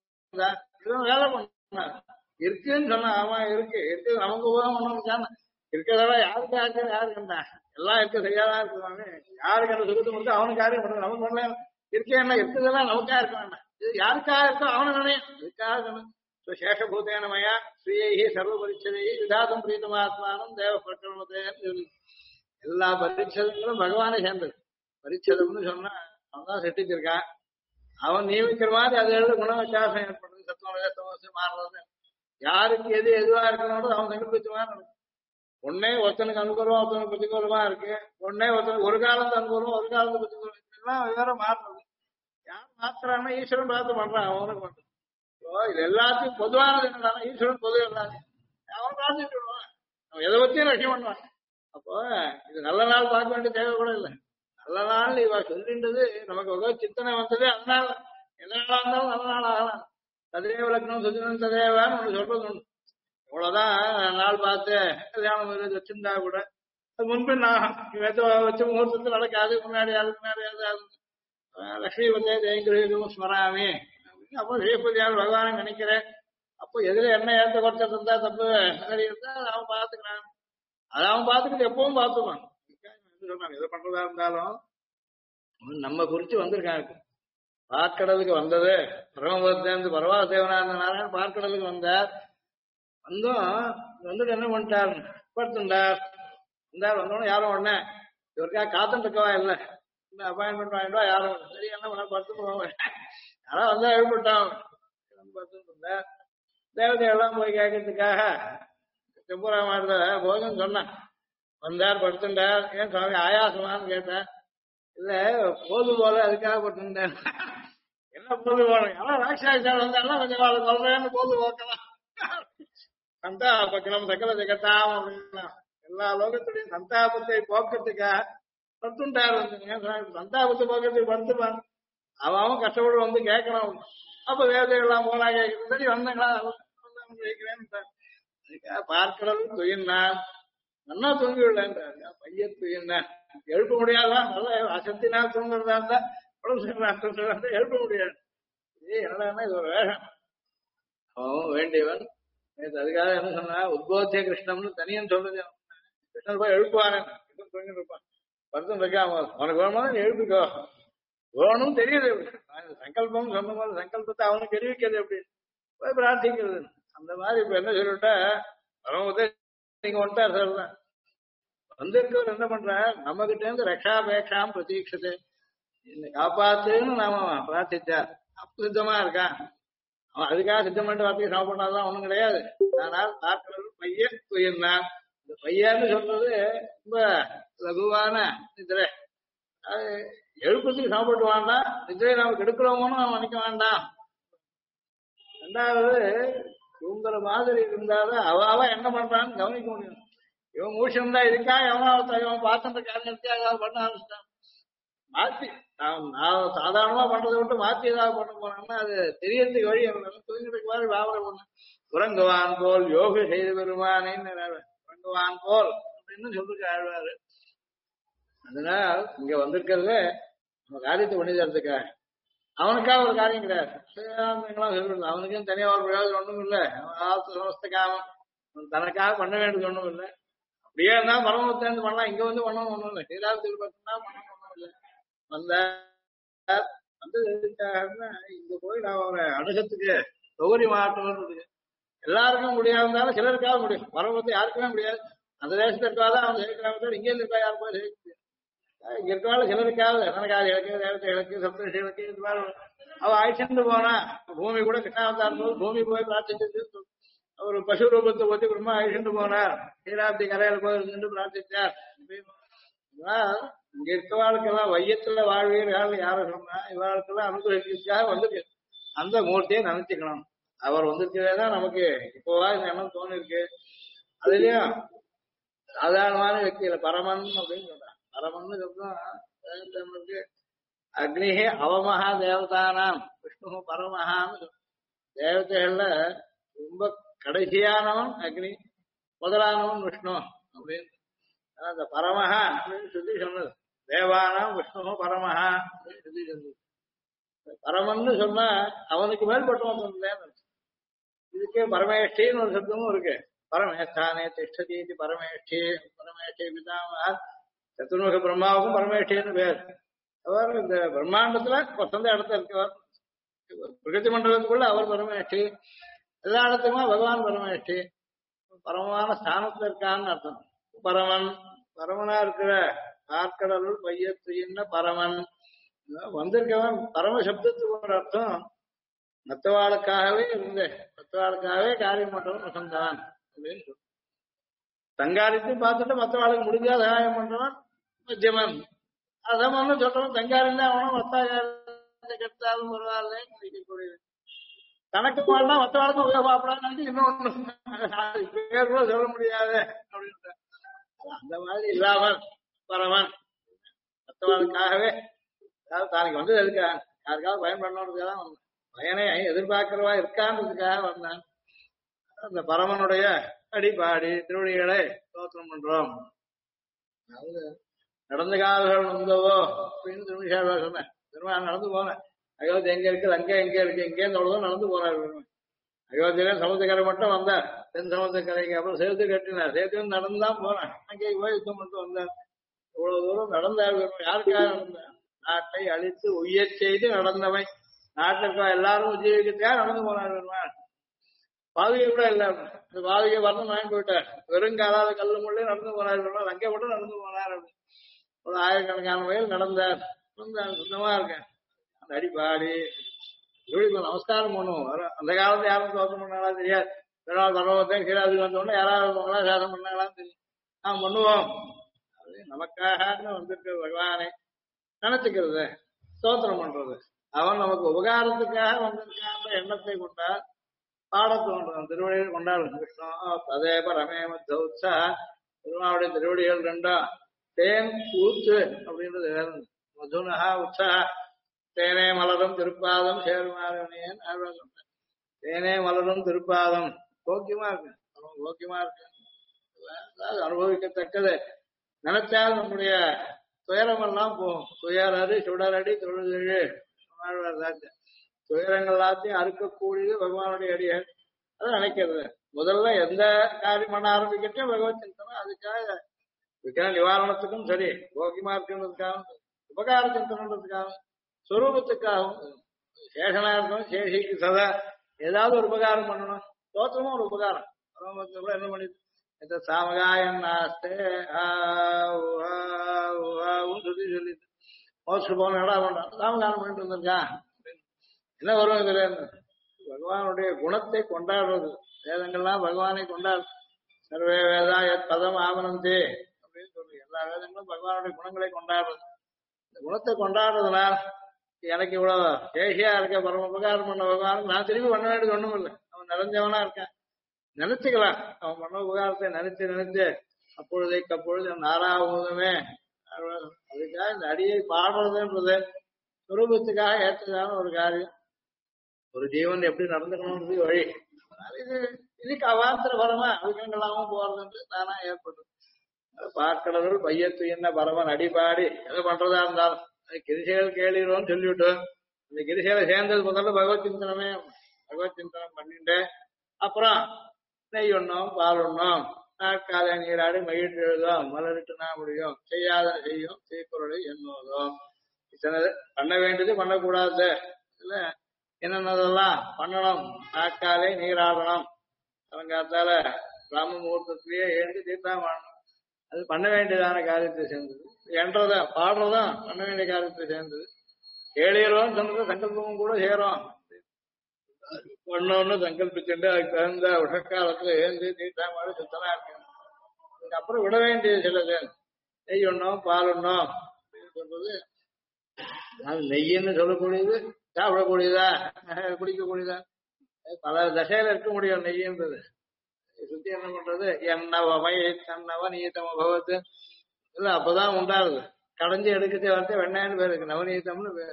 வேலை பண்ண இருக்குன்னு சொன்னா ஆமா இருக்கு இருக்கு நமக்கு உபயோகம் பண்ணணும். இருக்கிறதா யாருக்கு யாருக்கு யாரு கண்டா எல்லாம் இருக்க சரியாதான் இருக்குவாங்க. யாருக்கு அந்த சுகத்தை மட்டும் அவனுக்கு காரியம் பண்ணணும். நமக்கு பண்ணல இருக்கேன்னா இருக்குதெல்லாம் நமக்கா இருக்க வேண்டாம். இது யாருக்காக இருக்கோ அவனை நினையும். இதுக்காக சேஷபூதேனமயா ஸ்ரீயை சர்வ பரிச்சதை விதாதம் பிரீதமாத்மானம் தேவ பிரகரணத்தைன்னு சொல்லி எல்லா பரிச்சதங்களும் பகவானை சேர்ந்தது. பரிச்சதம்னு சொன்னா அவன் தான் செட்டிச்சிருக்கான். அவன் நியமிக்கிற மாதிரி அது எழுத குண வித்தியாசம் ஏற்படுது. சத்தம் மாறுறது யாருக்கு எது எதுவா இருக்கணும் அவன் சங்கல்பிச்ச மாதிரி இருக்கும். ஒன்னே ஒருத்தனுக்கு அனுகூலமா ஒருத்தனுக்கு பிரதிகூலமா இருக்கு. ஒன்னே ஒருத்தனுக்கு ஒரு காலத்து அனுகூலம் ஒரு காலத்து பிரதிகூலம் இதெல்லாம் விவரம் மாறுறது. யார் மாத்திரான்னா ஈஸ்வரன் பார்த்து பண்றான். அவனுக்கு பண்றான். இது எல்லாத்தையும் பொதுவானது என்னன்னா ஈஸ்வரன் பொது எல்லாத்தையும் அவன் பார்த்துட்டு விடுவான். அவன் எதை வச்சும் லட்சியம் பண்ணுவான். அப்போ இது நல்ல நாள் பார்க்க வேண்டிய தேவை கூட இல்லை. நல்ல நாள் இவ சொல்லின்றது நமக்கு ஒரு சிந்தனை வந்தது. அதனால எந்த நாளா இருந்தாலும் நல்ல நாள் ஆகலாம். ததேவ லக்னம் சுஜனம் ததேவான்னு ஒண்ணு சொல்றது உண்டு. இவ்வளவுதான் நாள் பார்த்து கல்யாணம் வச்சிருந்தா கூட அது முன்பு நான் வச்ச முகூர்த்தத்தில் நடக்காது. முன்னாடி அதுக்கு முன்னாடி லட்சுமி பந்தே தேங்கிரகம் ஸ்மராமி அப்போ ஸ்ரீபதியார் பகவானை நினைக்கிறேன். அப்போ எதிர என்ன ஏற்ற குறைச்சல் இருந்தா தப்பு சரி இருந்தா அவன் பாத்துக்கிறான். அதை அவன் பாத்துக்கிட்டு எப்பவும் பாத்துப்பான். சொல்றான் எதை பண்றதா இருந்தாலும் நம்ம குறிச்சு வந்திருக்காங்க. பார்க்கடலுக்கு வந்தது பரமபுரத்தேந்து பரவாசேவனா இருந்த நாராயணன் பார்க்கடலுக்கு வந்தார். வந்தும் வந்துட்டு என்ன பண்ணிட்டார், படுத்துட்டார். இருந்தார் வந்தோடனே யாரும் உடனே இவருக்கா காத்துட்டு இருக்கவா இல்லை அப்பாயின்மெண்ட் வாங்கிட்டா யாரும் சரி என்ன பண்ண படுத்து போவேன். யாரா வந்தா எழுப்பிட்டான். படுத்துட்டு இருந்தார். தேவதை எல்லாம் போய் கேட்கறதுக்காக செம்பூராமாட்ட போதுன்னு சொன்னான். வந்தார் படுத்துட்டார். ஏன் சுவாமி ஆயாசமானு கேட்டேன். இல்ல போது போல அதுக்காக படுத்துட்டேன். என்ன போது போல எல்லாம் ராட்சாசால் வந்தாலும் கொஞ்சம் வாழ் சொல்றேன்னு போது போக்கலாம். சந்தாபத்தினம் சகல ஜெகத்தாம் அப்படின்னா எல்லா லோகத்துடையும் சந்தாபத்தை போக்கிறதுக்காக படுத்துட்டார். சந்தாபத்தை போக்கிறதுக்கு படுத்துப்பான். அவன் கஷ்டப்பட்டு வந்து கேட்கணும். அப்ப வேதைகள்லாம் போனா கேட்கறது சரி வந்தங்களா வைக்கிறேன். பார்க்கடல் துயின்னான் நல்லா தூங்கி விடலான்றாரு. பையன் துயின்னான் எழுப்ப முடியாதான். நல்ல அசத்தினால் தூங்குறதா இருந்தா உடம்பு எழுப்ப முடியாது. என்னடா இது ஒரு வேகம். அவன் வேண்டியவன். அதுக்காக என்ன சொன்னா உத்போத்திய கிருஷ்ணம்னு தனியன் சொல்றது. கிருஷ்ணன் போய் எழுப்புவாரு. கிருஷ்ணன் தூங்கிட்டு இருப்பான். படுத்தும் இருக்காம அவனுக்கு வேணுமா நீ எழுப்பிக்கோ. வேணும் தெரியுது. சங்கல்பம் சொன்ன போது சங்கல்பத்தை அவனுக்கு தெரிவிக்கிறது எப்படி போய் பிரார்த்திக்கிறது. அந்த மாதிரி இப்ப என்ன சொல்லிவிட்டா பரமபுரத்தை நீங்க வந்துட்டார் சார் தான் வந்திருக்கவர் என்ன பண்ற நம்ம கிட்ட இருந்து ரக்ஷாபேட்சாம் பிரதீட்சத்தை என்னை காப்பாத்துன்னு நாம பிரார்த்திச்சார். அப்ப சித்தமா இருக்கான். அவன் அதுக்காக சித்தம் பண்ணிட்டு வார்த்தைக்கு சம பண்ணாதான் ஒண்ணும் கிடையாது. ஆனால் பார்க்கிறது பையன் துயிர்னான். இந்த பையன்னு சொல்றது ரொம்ப லகுவான நிதிரை. அது எழுப்பத்துக்கு சாப்பிட்டு வேண்டாம். நிதிரை நாம கெடுக்கிறோமோன்னு நாம நினைக்க வேண்டாம். ரெண்டாவது தூங்குற மாதிரி இருந்தாலும் அவ என்ன பண்றான்னு கவனிக்க முடியும். இவன் மூஷம் தான் இருக்கா எவனா இவன் பார்த்துட்டு காரணத்துக்கு ஏதாவது பண்ண ஆரம்பிச்சிட்டான். மாத்தி நான் சாதாரணமா பண்றதை விட்டு மாத்தி ஏதாவது பண்ண போனான்னா அது தெரியறதுக்கு வழி தூங்கிட்டு மாதிரி வியாபாரம் பண்ண உறங்குவான் போல் யோக செய்து பெருமானேன்னு உறங்குவான் போல் அப்படின்னு சொல்லிட்டு ஆழ்வாரு. அதனால இங்க வந்திருக்கிறது நம்ம காரியத்தை பண்ணி தரதுக்காக அவனுக்காக ஒரு காரியம் கிடையாது. சொல்றது அவனுக்கும் தனியா ஒரு பிரயோஜனம் ஒண்ணும் இல்லை. சமஸ்தக்காக தனக்காக பண்ண வேண்டியது ஒண்ணும் இல்லை. அப்படியே இருந்தா பரமபுரத்துல பண்ணலாம். இங்க வந்து பண்ணணும் ஒண்ணும் இல்லை. ஸ்ரீராமத்தில் பார்த்தோம்னா பண்ணணும் ஒண்ணும் இல்லை. வந்த வந்து இங்க போய் நான் ஒரு அணுகத்துக்கு தொகுதி மாற்றம்ன்றது எல்லாருக்கும் முடியாது. இருந்தாலும் சிலருக்காக முடியும். பரமபுரத்தை யாருக்குமே முடியாது. அந்த தேசத்துல இருக்காதான் அவன் ஜெயிக்கிறாங்க. இங்கே இருக்கா யாருக்கும் ஜெயிக்க முடியாது. இங்க இருக்காலும் சிலருக்காக தனக்காக இலக்கு தேவத்தை இலக்கு சப்தரிஷி இலக்கு இது மாதிரி அவ அழிச்சுட்டு போனா பூமி கூட கிருஷ்ணாவதாரம் போது பூமி போய் பிரார்த்திச்சு ஒரு பசு ரூபத்தை பத்தி பிரம்மா அழிச்சுட்டு போனார் சீராப்தி கரையில போய் இருந்து பிரார்த்திச்சார் இங்க இருக்கவாளுக்கெல்லாம் வையத்துல வாழ்வீர்கள் யாரும் சொன்னா இவாளுக்கெல்லாம் அனுகிரகிக்காக வந்து அந்த மூர்த்தியை நினைச்சுக்கணும் அவர் வந்திருக்கிறதேதான் நமக்கு இப்போவா இந்த எண்ணம் தோணிருக்கு அதுலயும் சாதாரணமான व्यक्ति பரமன் அப்படின்னு சொல்றான் பரமன்னு சொல்றோம் அக்னி அவமஹா தேவதானாம் விஷ்ணு பரமஹான்னு தேவதைகள்ல ரொம்ப கடைசியானவன் அக்னி முதலானவன் விஷ்ணு அப்படின்னு அந்த பரமஹா அப்படின்னு சொல்லி சொன்னது தேவானாம் விஷ்ணு பரமஹா அப்படின்னு சொல்லி சொன்னது பரமன்னு சொன்னா அவனுக்கு மேல்பட்டவன் சொன்னேன் இதுக்கே பரமேஷ்டின்னு ஒரு சப்தமும் இருக்கு பரமேஷ்டானே திஷ்டதி பரமேஷ்டி பரமேஷ்டி பிதாமக சத்துர்முக பிரம்மாவுக்கும் பரமேஷ்டின்னு பேர் அவர் இந்த பிரம்மாண்டத்துல சொந்த இடத்துல இருக்கவர் பிரகதி மண்டலத்துக்குள்ள அவர் பரமேஷ்டி எல்லா இடத்துக்குமா பகவான் பரமேஷ்டி பரமமான ஸ்தானத்துல இருக்கான்னு அர்த்தம் பரமன் பரமனா இருக்கிற ஆற்கடலுள் பையத்துயின்னு பரமன் வந்திருக்கவன் பரம சப்தத்துக்கு ஒரு அர்த்தம் மற்றவாளுக்காகவே இருந்தேன் மற்றவாளுக்காகவே காரியம் பண்றவன் வசந்தான் அப்படின்னு சொல்ல தங்காரியத்தையும் பார்த்துட்டு மற்றவாளுக்கு முடிஞ்சா சகாயம் பண்றவன் மத்தியமன் அதமன்னு சொல்றவன் தங்காரியம் தான் அவனும் மத்தாகாரத்தை கெடுத்தாலும் பரவாயில்ல தனக்கு போனா மற்றவாளுக்கும் உபயோகப்படாது இன்னொன்னு பேர் கூட சொல்ல முடியாது அப்படின்ற அந்த மாதிரி இல்லாமல் பரவன் மற்றவாளுக்காகவே தானுக்கு வந்து எதுக்கா யாருக்காவது பயன் பண்ணணுன்றதுக்காக பயனை எதிர்பார்க்கிறவா இருக்கான்றதுக்காக வந்தான் அந்த பரமனுடைய அடிபாடி திருவடிகளை தோற்றம் பண்றோம் நடந்த கால்கள் வந்தவோ அப்படின்னு திருமணி சொன்னேன் திரும்ப நடந்து போனேன் அயோத்தி எங்க இருக்கு அங்கே எங்க இருக்கு எங்கேயும் அவ்வளவுதான் நடந்து போனார் அயோத்தியில சமுத்திரக்கரை மட்டும் வந்தார் தென் சமுத்திரக்கரைக்கு அப்புறம் சேர்த்து கட்டினார் சேர்த்து நடந்துதான் போனேன் அங்கே போய் யுத்தம் பண்ணிட்டு வந்தார் இவ்வளவு தூரம் நடந்தார் யாருக்காக நடந்தார் நாட்டை அழித்து உயர் செய்து நடந்தவை நாட்டில் இருக்க எல்லாரும் உஜீவிக்கிறதுக்காக நடந்து போனார் பாவிகை கூட இல்ல பாவிகை வரணும் வாங்கி போயிட்டார் வெறுங்காலாத கல்லு முள்ளே நடந்து போனார் அங்கே மட்டும் நடந்து போனார் ஒரு ஆயிரக்கணக்கான வயல் நடந்தார் சுத்தமா இருக்கேன் அந்த அடிப்பாடி நமஸ்காரம் பண்ணுவோம் அந்த காலத்துல யாரும் தோற்றம் பண்ணாலும் தெரியாது தர்மத்தையும் கீழாதுக்கு வந்தோடனே யாராவது சாதம் பண்ணாலும் தெரியும் நாம் பண்ணுவோம் நமக்காக வந்திருக்க பகவானை நினைச்சுக்கிறது ஸ்தோத்திரம் பண்றது அவன் நமக்கு உபகாரத்துக்காக வந்திருக்கான்ற எண்ணத்தை கொண்டால் பாடத் தோன்றும் திருவடிகள் கொண்டாடும் கிருஷ்ணா அதே பரமே மத்தா திருமாவுடைய திருவடிகள் ரெண்டா தேன் ஊத்து அப்படின்றது மதுனஹா உற்சா தேனே மலரும் திருப்பாதம் சேருமாறேன் தேனே மலரும் திருப்பாதம் போக்கியமா இருக்கு போக்கியமா இருக்கு அதாவது அனுபவிக்கத்தக்கது நினைச்சால் நம்முடைய துயரம் எல்லாம் போகும் துயரடி சுடரடி தொழுது துயரங்கள் எல்லாத்தையும் அறுக்கக்கூடியது பகவானுடைய அடிகள் அதை நினைக்கிறது முதல்ல எந்த காரியம் பண்ண ஆரம்பிக்கட்டும் பகவத் சிந்தனம் அதுக்காக விக்கிர நிவாரணத்துக்கும் சரி போக்கியமா இருக்குன்றதுக்காகவும் உபகார சிந்தனன்றதுக்காகவும் ஸ்வரூபத்துக்காகவும் சேஷனா இருக்கணும் சேஷிக்கு சதா ஏதாவது ஒரு உபகாரம் பண்ணணும் தோற்றமும் ஒரு உபகாரம் என்ன பண்ணி சாமகாயம் நாஸ்தே சொல்லி சொல்லிட்டு மோஸ்ட் போன இடம் பண்ணான் சாமகானம் பண்ணிட்டு வந்திருக்கான் என்ன வரும் இதுல பகவானுடைய குணத்தை கொண்டாடுறது வேதங்கள்லாம் பகவானை கொண்டாடு சர்வே வேதா பதம் ஆவணந்தே அப்படின்னு சொல்லி எல்லா வேதங்களும் பகவானுடைய குணங்களை கொண்டாடுறது இந்த குணத்தை கொண்டாடுறதுனால் எனக்கு இவ்வளவு சேஷியா இருக்க பரம உபகாரம் பண்ண பகவான் நான் திரும்பி பண்ண வேண்டியது ஒண்ணும் இல்லை அவன் நிறைஞ்சவனா இருக்கான் நினைச்சுக்கலாம் அவன் பண்ண உபகாரத்தை நினைச்சு அப்பொழுதைக்கு அப்பொழுது நாராவுதமே அதுக்காக இந்த அடியை பாடுறதுன்றது சுரூபத்துக்காக ஏற்றதான ஒரு காரியம் ஒரு ஜீவன் எப்படி நடந்துக்கணும்ன்றது வழி இதுக்கு அவாந்தர பரமா அழுக்கங்களாவும் போறதுன்றது தானா ஏற்படும் பார்க்கடவுள் பையத்து என்ன பரமன் அடிபாடி எது பண்றதா இருந்தாலும் கிரிசைகள் கேளிரோன்னு சொல்லிவிட்டோம் இந்த கிரிசைகளை சேர்ந்தது முதல்ல பகவத் சிந்தனமே பகவத் சிந்தனம் பண்ணிட்டு அப்புறம் நெய் ஒண்ணும் பால் ஒண்ணும் நாட்கால நீராடி மகிழ்ச்சி எழுதும் மலரிட்டு நான் முடியும் செய்யாத செய்யும் செய்பொருளை என்னோதும் இத்தனை பண்ண வேண்டியது பண்ணக்கூடாது இல்ல என்னென்னதெல்லாம் பண்ணணும் நாட்காலே நீராடணும் அவங்காத்தால பிராம முகூர்த்தத்திலேயே எழுந்து தீர்த்தம் வாழணும் அது பண்ண வேண்டியதான காரியத்தை சேர்ந்தது என்றதான் பாடுறதும் பண்ண வேண்டிய காரியத்தை சேர்ந்தது கேளியரோன்னு சொன்னது சங்கல்பமும் கூட சேரும். ஒன்னு சங்கல்பிச்சுட்டு அதுக்கு தகுந்த உஷக்காலத்துல ஏந்து நீட்டாம சுத்தமா இருக்கு. அதுக்கப்புறம் விட வேண்டியது சிலது. நெய் ஒண்ணும் பால் ஒண்ணும் அப்படின்னு சொல்றது அது நெய்ன்னு சொல்லக்கூடியது சாப்பிடக்கூடியதா குடிக்கக்கூடியதா பல தசையில இருக்க முடியும் நெய்ன்றது. சுத்தி என்ன பண்றது எண்ணவமை தன்னவ நீத்தம பகவத்து இல்ல அப்பதான் உண்டாகுது. கடைஞ்சி எடுக்கத்தே வரத்தே வெண்ணாயின்னு பேர் இருக்கு. நவநீதம்னு பேர்.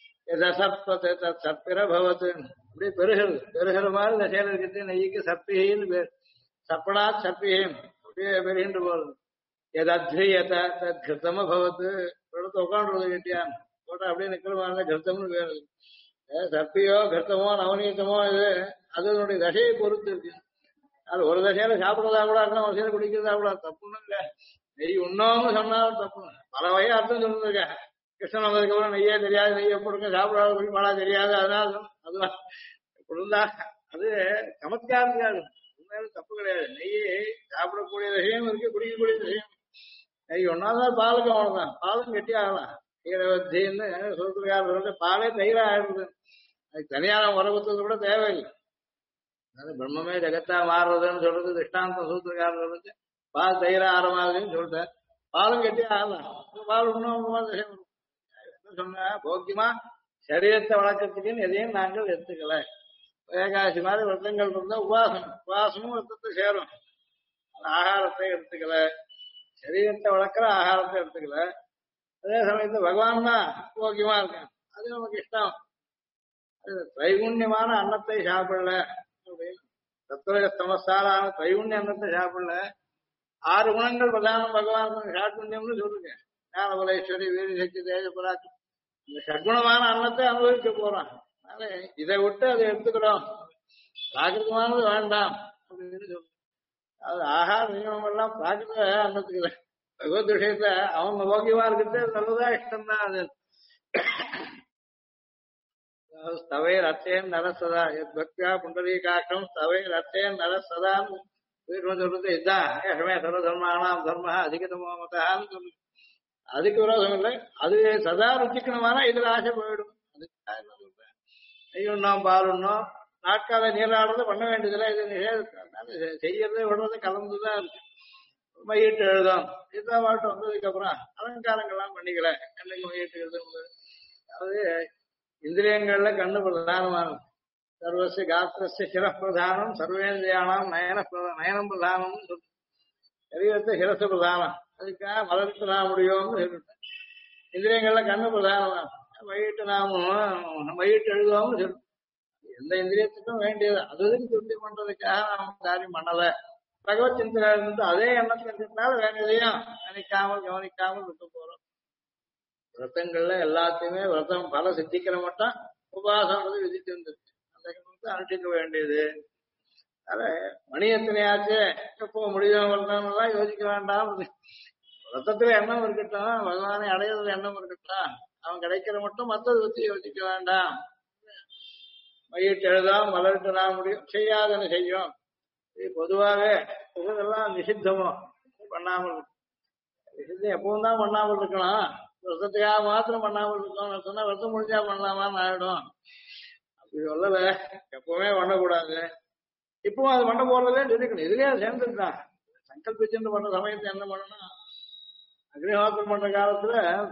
சற்பிர பவத்து அப்படியே பெருகிறது. பெருகிற மாதிரி தசையில இருக்கிறது நெய்க்கு சற்பிகைன்னு பேர். சப்படா சற்பிகையும் அப்படியே பெருகின்று போறது. எதத்ரியத கிருத்தம பவத்து இடத்த உட்காண்டுறது கட்டியான் போட்டா அப்படியே நிக்கிற மாதிரி கிருத்தம்னு பேர். சப்பியோ கிருத்தமோ நவநீதமோ இது அதனுடைய தசையை பொறுத்து இருக்கு. அது ஒரு தசையில சாப்பிடறதா கூட இருக்கணும், ஒரு தசையில குடிக்கிறதா கூட தப்புன்னு இல்ல. நெய் உண்ணோம்னு சொன்னாலும் தப்பு. பல வகையா அர்த்தம் சொல்லிருக்கேன். கிருஷ்ணன் வந்ததுக்கு அப்புறம் நெய்யே தெரியாது, நெய்யை போடுங்க சாப்பிடாத குடிப்பாடா தெரியாது, அதனால அதுதான் இருந்தா அது சமத்காரம் உண்மையில தப்பு கிடையாது. நெய்யை சாப்பிடக்கூடிய விஷயம் இருக்கு, குடிக்கக்கூடிய விஷயம். நெய் ஒன்னாதான் பாலுக்கு அவ்வளவுதான். பாலும் கெட்டி ஆகலாம். ஈரவத்தின்னு சொல்றதுக்காக பாலே தயிரா ஆயிடுது. அதுக்கு தனியான உறவுறது கூட தேவையில்லை. அது பிரம்மமே ஜெகத்தா மாறுறதுன்னு சொல்றது திஷ்டாந்தம் சூத்திரக்காரர் வந்து பால் தயிரா ஆரமாகுதுன்னு சொல்லிட்டேன். பாலும் கெட்டி ஆகலாம். பால் ஒன்றும் சொன்ன போக்கியமா சரீரத்தை வளர்க்கறதுக்குன்னு எதையும் நாங்கள் எடுத்துக்கல. ஏகாசி மாதிரி விரதங்கள் இருந்தா உபாசமும் விரதத்தை சேரும். ஆகாரத்தை எடுத்துக்கல, சரீரத்தை வளர்க்கிற ஆகாரத்தை எடுத்துக்கல. அதே சமயத்துல பகவான் தான் போக்கியமா இருக்கேன், அது நமக்கு இஷ்டம். அது தைகுண்யமான அன்னத்தை சாப்பிடல, தத்துவஸ்தமஸ்தாலான தைகுண்ய அன்னத்தை சாப்பிடல. 6 குணங்கள் பிரதானம் பகவான் சாட்குண்யம்னு சொல்லுங்க. ஞானபலேஸ்வரி வீர சக்தி தேஜபராக்கு இந்த சகுணமான அன்னத்தை அனுபவிக்க போறோம். அதனால இதை விட்டு அதை எடுத்துக்கிறோம், பிராகிருதமானது வேண்டாம் அப்படின்னு சொல்லுங்க. அது ஆகார நியமம் எல்லாம் பிராகிருத அன்னத்துக்கு பகவத் விஷயத்த அவங்க போக்கியமா இருக்கிறது நல்லதா இஷ்டம்தான். அது ஸ்தவைர் அர்த்தேன் நரசதா பக்தியா புண்டரீகாட்டம் ஸ்தவைர் அர்த்தேன் நரசதான்னு சொல்றது இதுதான். சர்வதர்மானாம் தர்ம அதிகதமோமதான்னு சொல்லு. அதுக்கு விரோதம் இல்லை. அது சதா ருச்சிக்கணுமானா இதுல ஆசை போயிடும். நெய்யுண்ணோம் பால் உண்ணோம் நாட்கால நீராடுறத பண்ண வேண்டியதில்லை. இது செய்யறது விடுறது கலந்துதான் இருக்கு. மையிட்டு எழுதும் இதுதான் பாட்டு வந்ததுக்கு அப்புறம் அலங்காரங்கள்லாம் பண்ணிக்கல. கண்ணுக்கு மையிட்டு எழுதும். அது இந்திரியங்கள்ல கண்ணு பிரதானமானது. சர்வசிய காத்திரஸ்ய சிரப்பிரதானம் சர்வேந்திரியானாம் நயனம் பிரதானம் சொல்லு. சரீரத்தை சிரச பிரதானம். அதுக்காக மலர்த்து நான் முடியும்னு சொல்லிட்டேன். இந்திரியங்கள்ல கண்ணு பிரதானமானது. மையிட்டு நாமும் மையிட்டு எழுதுவோம்னு சொல்லு. எந்த இந்திரியத்துக்கும் வேண்டியது அதுக்கு திருப்தி பண்றதுக்காக நாம காரியம் பண்ணல. பகவத் சிந்தனை இருந்துட்டு அதே எண்ணத்துல இருக்கிறதுனால வேற எதையும் நினைக்காமல் கவனிக்காமல் விட்டு போறோம். விரதங்கள்ல எல்லாத்தையுமே விரதம் பல சித்திக்கிற மட்டும் உபாசம் விதித்து இருந்திருக்கு. அந்த அனுஷ்டிக்க வேண்டியது. அத மணி எத்தனையாச்சு எப்போ முடியும் வரணும்லாம் யோசிக்க வேண்டாம். விரதத்துல எண்ணம் இருக்கட்டும், பகவானை அடையிறது எண்ணம் இருக்கட்டும், அவன் கிடைக்கிற மட்டும் மற்றதை பத்தி யோசிக்க வேண்டாம். மையிட்டு எழுதாம் மலர்ட்டு நான் முடியும் செய்யாதன்னு செய்யும். பொதுவாகவே இதெல்லாம் நிஷித்தமோ பண்ணாமல் நிஷித்தம் எப்பவும் தான் பண்ணாமல் இருக்கணும். விரதத்தையாக மாத்திரம் பண்ணாமல் இருக்கணும் சொன்னா விரதம் முடிஞ்சா பண்ணலாமான்னு ஆயிடும். அப்படி சொல்லல, எப்பவுமே பண்ணக்கூடாது. இப்பவும் அது பண்ண போறதே இருக்கணும். இதுலயே சேர்ந்துருக்கான். சங்கல்பிச்சுட்டு பண்ற சமயத்தை என்ன பண்ணணும், அக்னிஹோத்திரம் பண்ற காலத்துல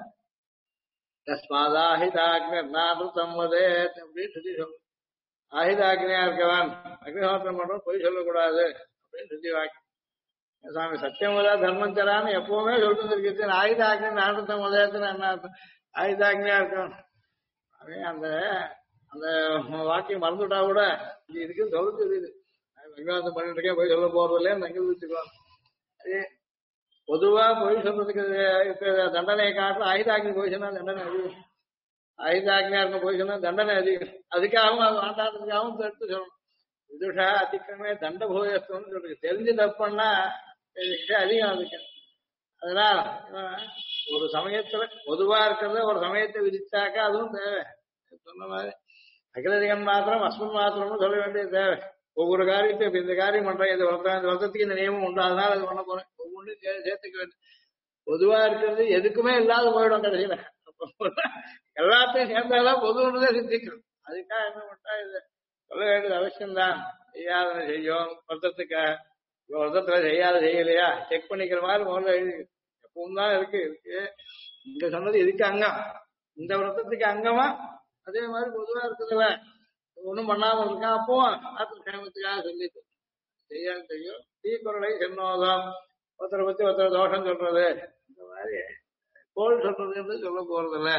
தஸ்மாதாஹிதாக்னர் நாடுத்தம் வதே அப்படின்னு சொல்லி சொல்லணும். ஆஹிதாக்னியா இருக்கவன் அக்னிஹோத்திரம் பண்றோம் பொய் சொல்லக்கூடாது அப்படின்னு சொல்லி வாக்கி சாமி சத்தியமுதா தர்மஞ்சரான்னு எப்பவுமே சொல்லிட்டு இருக்கு. ஆயுதாக்னி நாடுத்தம் உதயத்துல என்ன அர்த்தம்? ஆயுதாக்னியா இருக்கவன் அவன் அந்த அந்த வாக்கியம் மறந்துட்டா கூட இதுக்கு சொல்ல தெரியுது. அக்னிஹோத்திரம் பண்ணிட்டு இருக்கேன் போய் சொல்ல போறது இல்லையா நங்கல் வச்சுக்கலாம். பொதுவா பொய் சொல்றதுக்கு தண்டனை காட்டில் ஆயுதாக்னி போய் சொன்னா தண்டனை அதிகம். ஆயுதாக்னியா இருக்க போய் சொன்னா தண்டனை அதிகம். அதுக்காகவும் அது வாண்டாடுறதுக்காகவும் எடுத்து சொல்லணும். விதுஷா அதிகமே தண்ட போயஸ்தம்னு சொல்றது. தெரிஞ்சு தப்புன்னா அதிகம் அதுக்கு. அதனால ஒரு சமயத்துல பொதுவா இருக்கிறத ஒரு சமயத்தை விதிச்சாக்கா அதுவும் தேவை. சொன்ன மாதிரி அகிலதிகன் மாத்திரம் அஸ்மன் மாத்திரம்னு சொல்ல வேண்டியது தேவை. ஒவ்வொரு காரியத்தை இப்ப இந்த காரியம் பண்றேன், இந்த வருத்தத்துக்கு இந்த நியமம் உண்டு, அதனால அது பண்ண போறேன் ஒவ்வொன்றும் சேர்த்துக்க வேண்டும். பொதுவா இருக்கிறது எதுக்குமே இல்லாத போயிடும் கடைசியில. எல்லாத்தையும் சேர்ந்தாதான் பொதுன்றதே சித்திக்கும். அதுக்காக என்ன பண்ணா இது சொல்ல வேண்டியது அவசியம்தான். செய்யாத செய்யும் வருத்தத்துக்காக வருத்தத்துல செய்யாத செய்யலையா செக் பண்ணிக்கிற மாதிரி முதல்ல எழுதி எப்பவும் தான் இருக்கு. இங்க சொன்னது இதுக்கு அங்கம், இந்த வருத்தத்துக்கு அங்கமா அதே மாதிரி பொதுவா இருக்குதுல்ல ஒண்ணும் பண்ணாம இருக்கான் அப்பவும் ஆத்ம சொல்லிட்டு செய்யாது செய்யும். தீக்குறளை சென்னோதம் ஒருத்தரை பத்தி ஒருத்தர் தோஷம் சொல்றது இந்த மாதிரி கோல் சொல்றது சொல்ல போறது இல்ல.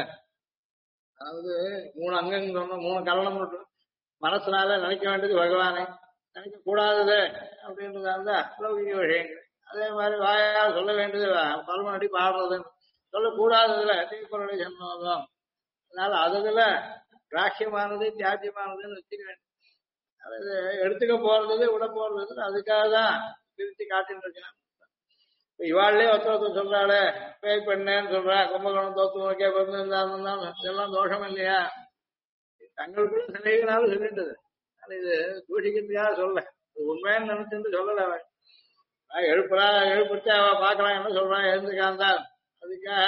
அதாவது 3 அங்கங்கள் சொன்ன 3 கரணம் மட்டும் மனசுனால நினைக்க வேண்டியது பகவானை, நினைக்க கூடாதது அப்படின்றதா இருந்தா லௌகிக விஷயங்கள். அதே மாதிரி வாயால் சொல்ல வேண்டியது பரமநடி பாடுறதுன்னு சொல்லக்கூடாததுல தீக்குறளை சென்னோதம். அதனால அதுல ராக்கியமானது தியாஜ்யமானதுன்னு வச்சுக்க வேண்டும். அதாவது எடுத்துக்க போறது விட போறது அதுக்காக தான் பிரித்து காட்டிட்டு இருக்கேன். இவாள்லயே ஒருத்தர் சொல்றாளே பேய் பெண்ணேன்னு சொல்றா, கும்பகோணம் தோத்துவனுக்கே பிறந்திருந்தாருன்னா இதெல்லாம் தோஷம் இல்லையா? தங்களுக்குள்ள சிலைகளாலும் சொல்லிட்டது. இது தூஷிக்கிறதுக்காக சொல்ல, உண்மையான நினைச்சுட்டு சொல்லல. அவன் எழுப்பிட்டு அவ பாக்கலாம் என்ன சொல்றான் எழுந்துக்காந்தா. அதுக்காக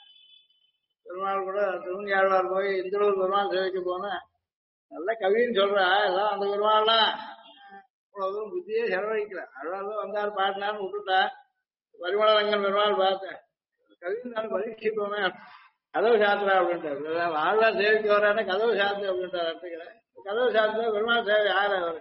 பெருமாள் கூட திருமணி ஆழ்வார் போய் இந்தளூர் பெருமாள் சேவைக்கு போனேன். நல்ல கவின்னு சொல்றா, எல்லாம் அந்த பெருமாள்லாம் அவ்வளவு புத்தியே செலவழிக்கல. ஆழ்வார் வந்தார் பாடினான்னு விட்டுட்டா. பரிமளரங்கன் பெருமாள் பார்த்தேன், கவின்னு நான் பரீட்சிப்போமே கதவு சாத்திரா அப்படின்ட்டார். ஆழ்வார் சேவைக்கு வரானே கதவு சாத்து அப்படின்ட்டார். அர்த்தக்கிறேன் கதவு சாத்திர பெருமாள் சேவை யார் அவர்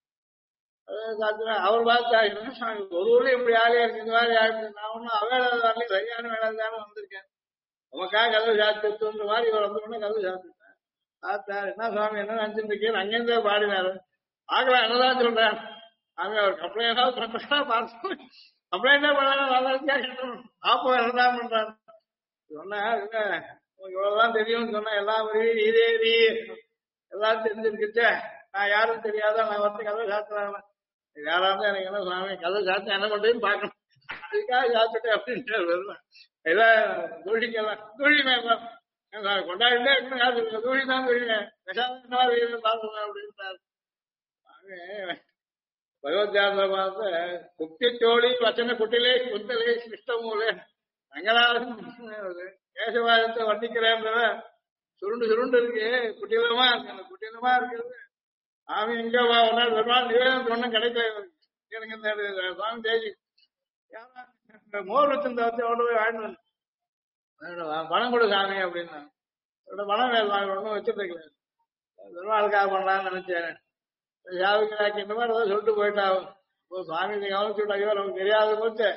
கதவு சாத்திர அவர் பார்த்தா ஒரு ஊர்ல இப்படி யாரையா இருக்கு இந்த மாதிரி யாருக்கு நான் ஒன்னும் அவேளை வரலையும் சரியான வேலை தானே வந்திருக்கேன் உமக்காக கதவு சாத்துன்ற மாதிரி இவர் வந்து கதவு சாத்துட்டேன். பார்த்தார் என்ன சுவாமி என்ன நினைச்சிட்டு இருக்கேன் அங்கேருந்தே பாடினாரு. பார்க்கலாம் என்னதான் சொல்றேன் அங்க அவர் கம்ப்ளைண்டா பண்றா பார்த்து கம்ப்ளைண்டே பண்ணாலும் நல்லா இருக்கா கேட்டோம் ஆப்போ என்னதான் பண்றாரு சொன்ன இவ்வளவுதான் தெரியும்னு சொன்ன எல்லா வரையும் இதே நீ எல்லாரும் தெரிஞ்சிருக்குச்சே நான் யாரும் தெரியாத நான் வந்து கதவை சாத்துறாங்க யாரா இருந்தா எனக்கு என்ன சுவாமி கதவை சாத்து என்ன பண்றேன்னு பாக்கணும் அதுக்காக சாத்துட்டேன் அப்படின்ட்டு எல்லாம் தூழிக்கலாம் தூழிமே கொண்டாடிட்டே இருக்கணும் யாரு தூழி தான் தூழினேன் விஷாதம் பாக்குறேன் அப்படின்ட்டாரு. பகவத்யாத்திர பார்த்த குட்டிச்சோழி வச்சன குட்டிலே குந்தலே சிஷ்டமூலே ரங்கநாதன் கேசவாதத்தை வர்ணிக்கிறேன்றத சுருண்டு சுருண்டு இருக்கு குட்டிலமா இருக்கு. அந்த குட்டிலமா இருக்கிறது ஆமி எங்க ஒரு நாள் பெருமாள் நிவேதனத்து ஒன்றும் கிடைக்கல எனக்கு இந்த சுவாமி தேதி மோர் வச்சிருந்த வச்சு அவ்வளோ போய் வாழ்ந்து பணம் கொடு சாமி அப்படின்னா பணம் வேறு வாங்க ஒன்றும் வச்சிருக்கல பெருமாளுக்காக பண்ணலான்னு நினைச்சேன். யாவுக்கு இந்த மாதிரி ஏதாவது சொல்லிட்டு போயிட்டாவும் சுவாமி கவனிச்சுட்டா ஐயோ நமக்கு தெரியாத போச்சு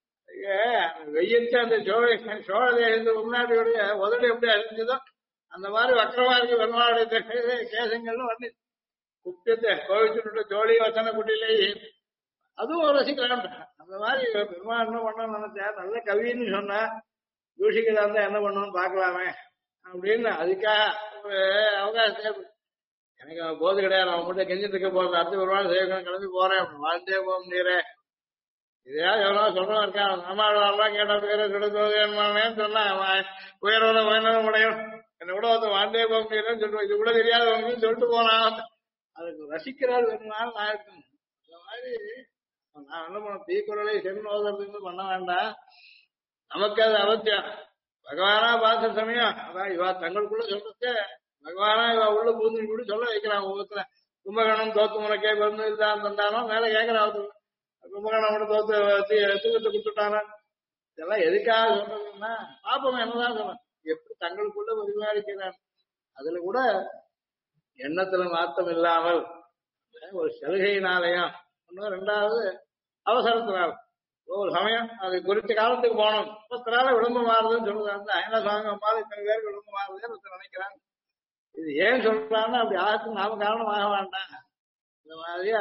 வெயிச்சு அந்த சோழ தேசத்து முன்னாடியோடைய உதடு எப்படி அறிஞ்சதோ அந்த மாதிரி வக்கரமா இருக்கு பெருமாளுடைய கேசங்கள்னு வந்து குப்பியத்தை கோவிச்சுட்டு சோழி வச்சன குட்டிலே அதுவும் ரசிக்கலாம். அந்த மாதிரி பெருமாள் என்ன பண்ணணும்னு நினைச்சா நல்ல கவின்னு சொன்னா தூஷிக்கிறதா இருந்தா என்ன பண்ணணும்னு பாக்கலாமே அப்படின்னு அதுக்காக ஒரு அவகாசத்தை எனக்கு போது கிடையாது அவன் மட்டும் கெஞ்சிட்டு இருக்க போறது அடுத்த ஒரு நாள் சேவகம் கிளம்பி போறேன் அப்படின்னு வாழ்ந்தே போக முடியறேன். இதையாவது எவ்வளவு சொல்றோம் இருக்கான் நம்மளாலாம் கேட்ட பேரை சொல்லுன்னு சொன்னா உயர்வத உயர்ந்தவன் உடையும் என்னை கூட ஒருத்தன் வாழ்ந்தே போக முடியலன்னு சொல்லுவோம். இது கூட தெரியாதவங்க சொல்லிட்டு போனான் அதுக்கு ரசிக்கிறாள் வேணும்னாலும் நான் இருக்கணும். இந்த மாதிரி நான் என்ன பண்ண தீக்குறளை சென்னோதற்கு பண்ண வேண்டாம் நமக்கு அது அவசியம். பகவானா பார்த்த சமயம் அதான் இவா தங்களுக்குள்ள சொல்றது பகவானா இவ உள்ள பூந்து கூட சொல்ல வைக்கிறான். ஒவ்வொருத்தர கும்பகணம் தோத்து முனைக்கே பிறந்து இருந்தான் தந்தானோ மேல கேட்கிறான் கும்பகணம் கூட தோத்து தூக்கத்தை கொடுத்துட்டானா இதெல்லாம் எதுக்காக சொல்றதுன்னா பாப்பம் என்னதான் சொல்றேன் எப்படி தங்களுக்குள்ள பரிமாறிக்கிறான். அதுல கூட எண்ணத்துல மாற்றம் இல்லாமல் ஒரு சலுகையினாலயம் ஒன்னும் ரெண்டாவது அவசரத்தினால் ஒரு சமயம் அது குறித்த காலத்துக்கு போனோம் 10 நாள் விளம்பரம் மாறுதுன்னு சொல்லுறாங்க. ஐநா சுவாமி அம்மாவும் இத்தனை பேருக்கு விளம்பரம் மாறுதுன்னு நினைக்கிறாங்க. இது ஏன் சொல்றான்னு அப்படி ஆகத்துக்கு நாம காரணம் ஆக வேண்டாம். இந்த மாதிரியா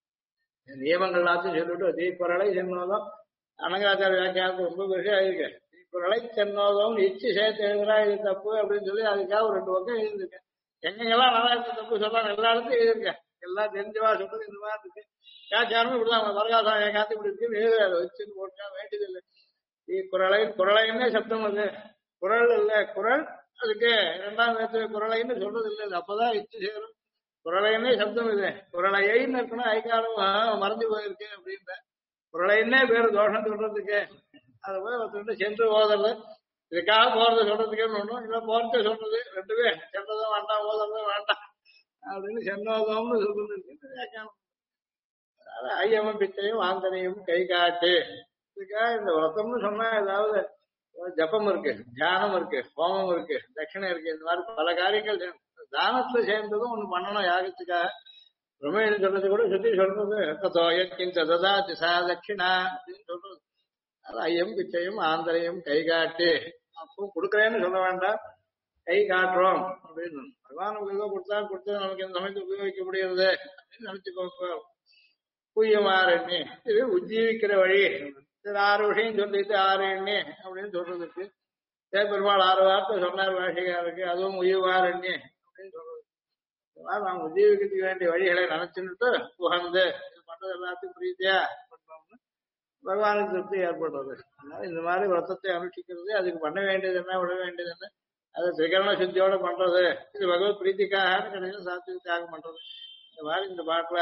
நியமங்கள் எல்லாத்தையும் சொல்லிட்டு தீக்குறளை சென்னோதம் அனங்காச்சார வியாக்கியானத்து ரொம்ப பெருசா இருக்கு. தீக்குறளை சென்னோதம் இச்சு சேர்த்து எழுதுறா இது தப்பு அப்படின்னு சொல்லி அதுக்காக ஒரு 2 பக்கம் எழுதிருக்கேன். எங்கெங்கெல்லாம் நல்லா இருக்கு தப்பு சொல்றாங்க எல்லா இடத்தையும் எழுதிருக்கேன். எல்லாம் தெரிஞ்சவா சொல்றது இந்த மாதிரி இருக்கு. வியாக்கியானமும் இப்படிதான் வரகாசம் வியாக்கியானத்து இப்படி இருக்குன்னு எழுதுறாரு வச்சுன்னு போட்டா வேண்டியது இல்லை. தீக்குறளை குறளைன்னே சப்தம் அது குரல் இல்ல குரல் அதுக்கு 2ஆம் வேற்று குரலைன்னு சொல்றது இல்லை. அப்பதான் இச்சு சேரும். குரலைன்னே சப்தம் இது குரலைன்னு இருக்கணும் ஐக்காலம் மறைஞ்சு போயிருக்கு அப்படின்ற குரலைன்னே பேரு தோஷம் சொல்றதுக்கு அதை போய் ஒருத்தர் சென்று ஓதுறது இதுக்காக போறது சொல்றதுக்கே ஒண்ணும் இல்ல, போறதே சொல்றது ரெண்டுமே சென்றதும் வேண்டாம் ஓதுறதும் வேண்டாம் அப்படின்னு சென்னோதம்னு சொல்றது. ஐயமும் பிச்சையும் ஆந்தனையும் கை காட்டு. இதுக்காக இந்த விரதம்னு சொன்னா ஏதாவது ஜபம் இருக்கு, தியானம் இருக்கு, ஹோமம் இருக்கு, தட்சிணை இருக்கு, இந்த மாதிரி பல காரியங்கள் தானத்துல சேர்ந்ததும் ஒண்ணு பண்ணணும் யாகத்துக்காக. பிரம்மேன்னு சொல்றது கூட சுத்தி சொல்றது ததோ யத்கிஞ்ச ததாதி சா தட்சிணா அப்படின்னு சொல்றது. அது ஐயம் பிச்சையும் ஆந்தரையும் கை காட்டு. அப்போ கொடுக்குறேன்னு சொல்ல வேண்டாம், கை காட்டுறோம் அப்படின்னு. பகவான் நமக்கு ஏதோ கொடுத்தா கொடுத்தது நமக்கு இந்த சமயத்து உபயோகிக்க முடியாது அப்படின்னு நினைச்சுக்கோங்க. புய்யமாறு எண்ணி இது உஜ்ஜீவிக்கிற வழி. சரி 6 விஷயம் சொல்லிட்டு 6 எண்ணி அப்படின்னு சொல்றதுக்கு பெருமாள் 6 வார்த்தை சொன்னார் பாஷைக்காருக்கு, அதுவும் உய்வார் எண்ணி அப்படின்னு சொல்றது. நாம் உஜ்ஜீவிக்கிறதுக்கு வேண்டிய வழிகளை நினைச்சுட்டு புகழ்ந்து இது பண்றது எல்லாத்தையும் பிரீத்தியா பண்றோம்னு பகவானுக்கு திருப்தி ஏற்படுறது. அதனால இந்த மாதிரி விரதத்தை அனுஷ்டிக்கிறது, அதுக்கு பண்ண வேண்டியது என்ன விட வேண்டியது என்ன, அது திரிகரண சுத்தியோட பண்றது, இது பகவத் பிரீத்திக்காக கிடையாது சாத்விக தியாகம் பண்றது. இந்த மாதிரி இந்த பாட்டுல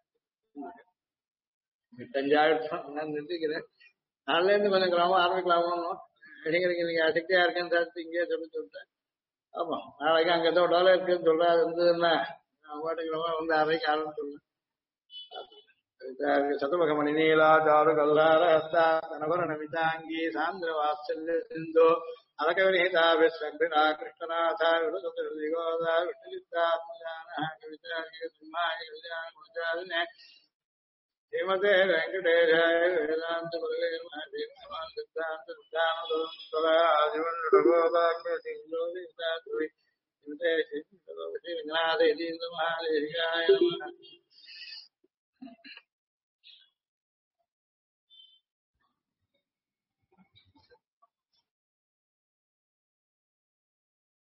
5 நான் நிறுத்திக்கிறேன். நாளில இருந்து கொஞ்சம் கிராமம் ஆரம்பிக்கலாமோ இளைஞருக்கு நீங்க சக்தியா இருக்கேன்னு சார் இங்கேயே சொல்லிட்டேன். ஆமா நாளைக்கு அங்க ஏதோ டோலர் இருக்குன்னு சொல்றா, அது இருந்ததுன்னா பாட்டுக்கிறோமா வந்து அறைக்கு ஆரம்பிச்சுடலாம். சதுமகமணி நீலாச்சாரு கல்லார ஹஸ்தா தனபர நமிதாங்கி சாந்திர வாத்சல்ய சிந்தோ அலகவினிதா விஸ்வா கிருஷ்ணநாதா விருதோதா விட்டலித்தாத்மஜான கவிதா சிம்மாய ஸ்ரீமதே வெங்கடேஷாய வேதாந்த சிந்தாந்த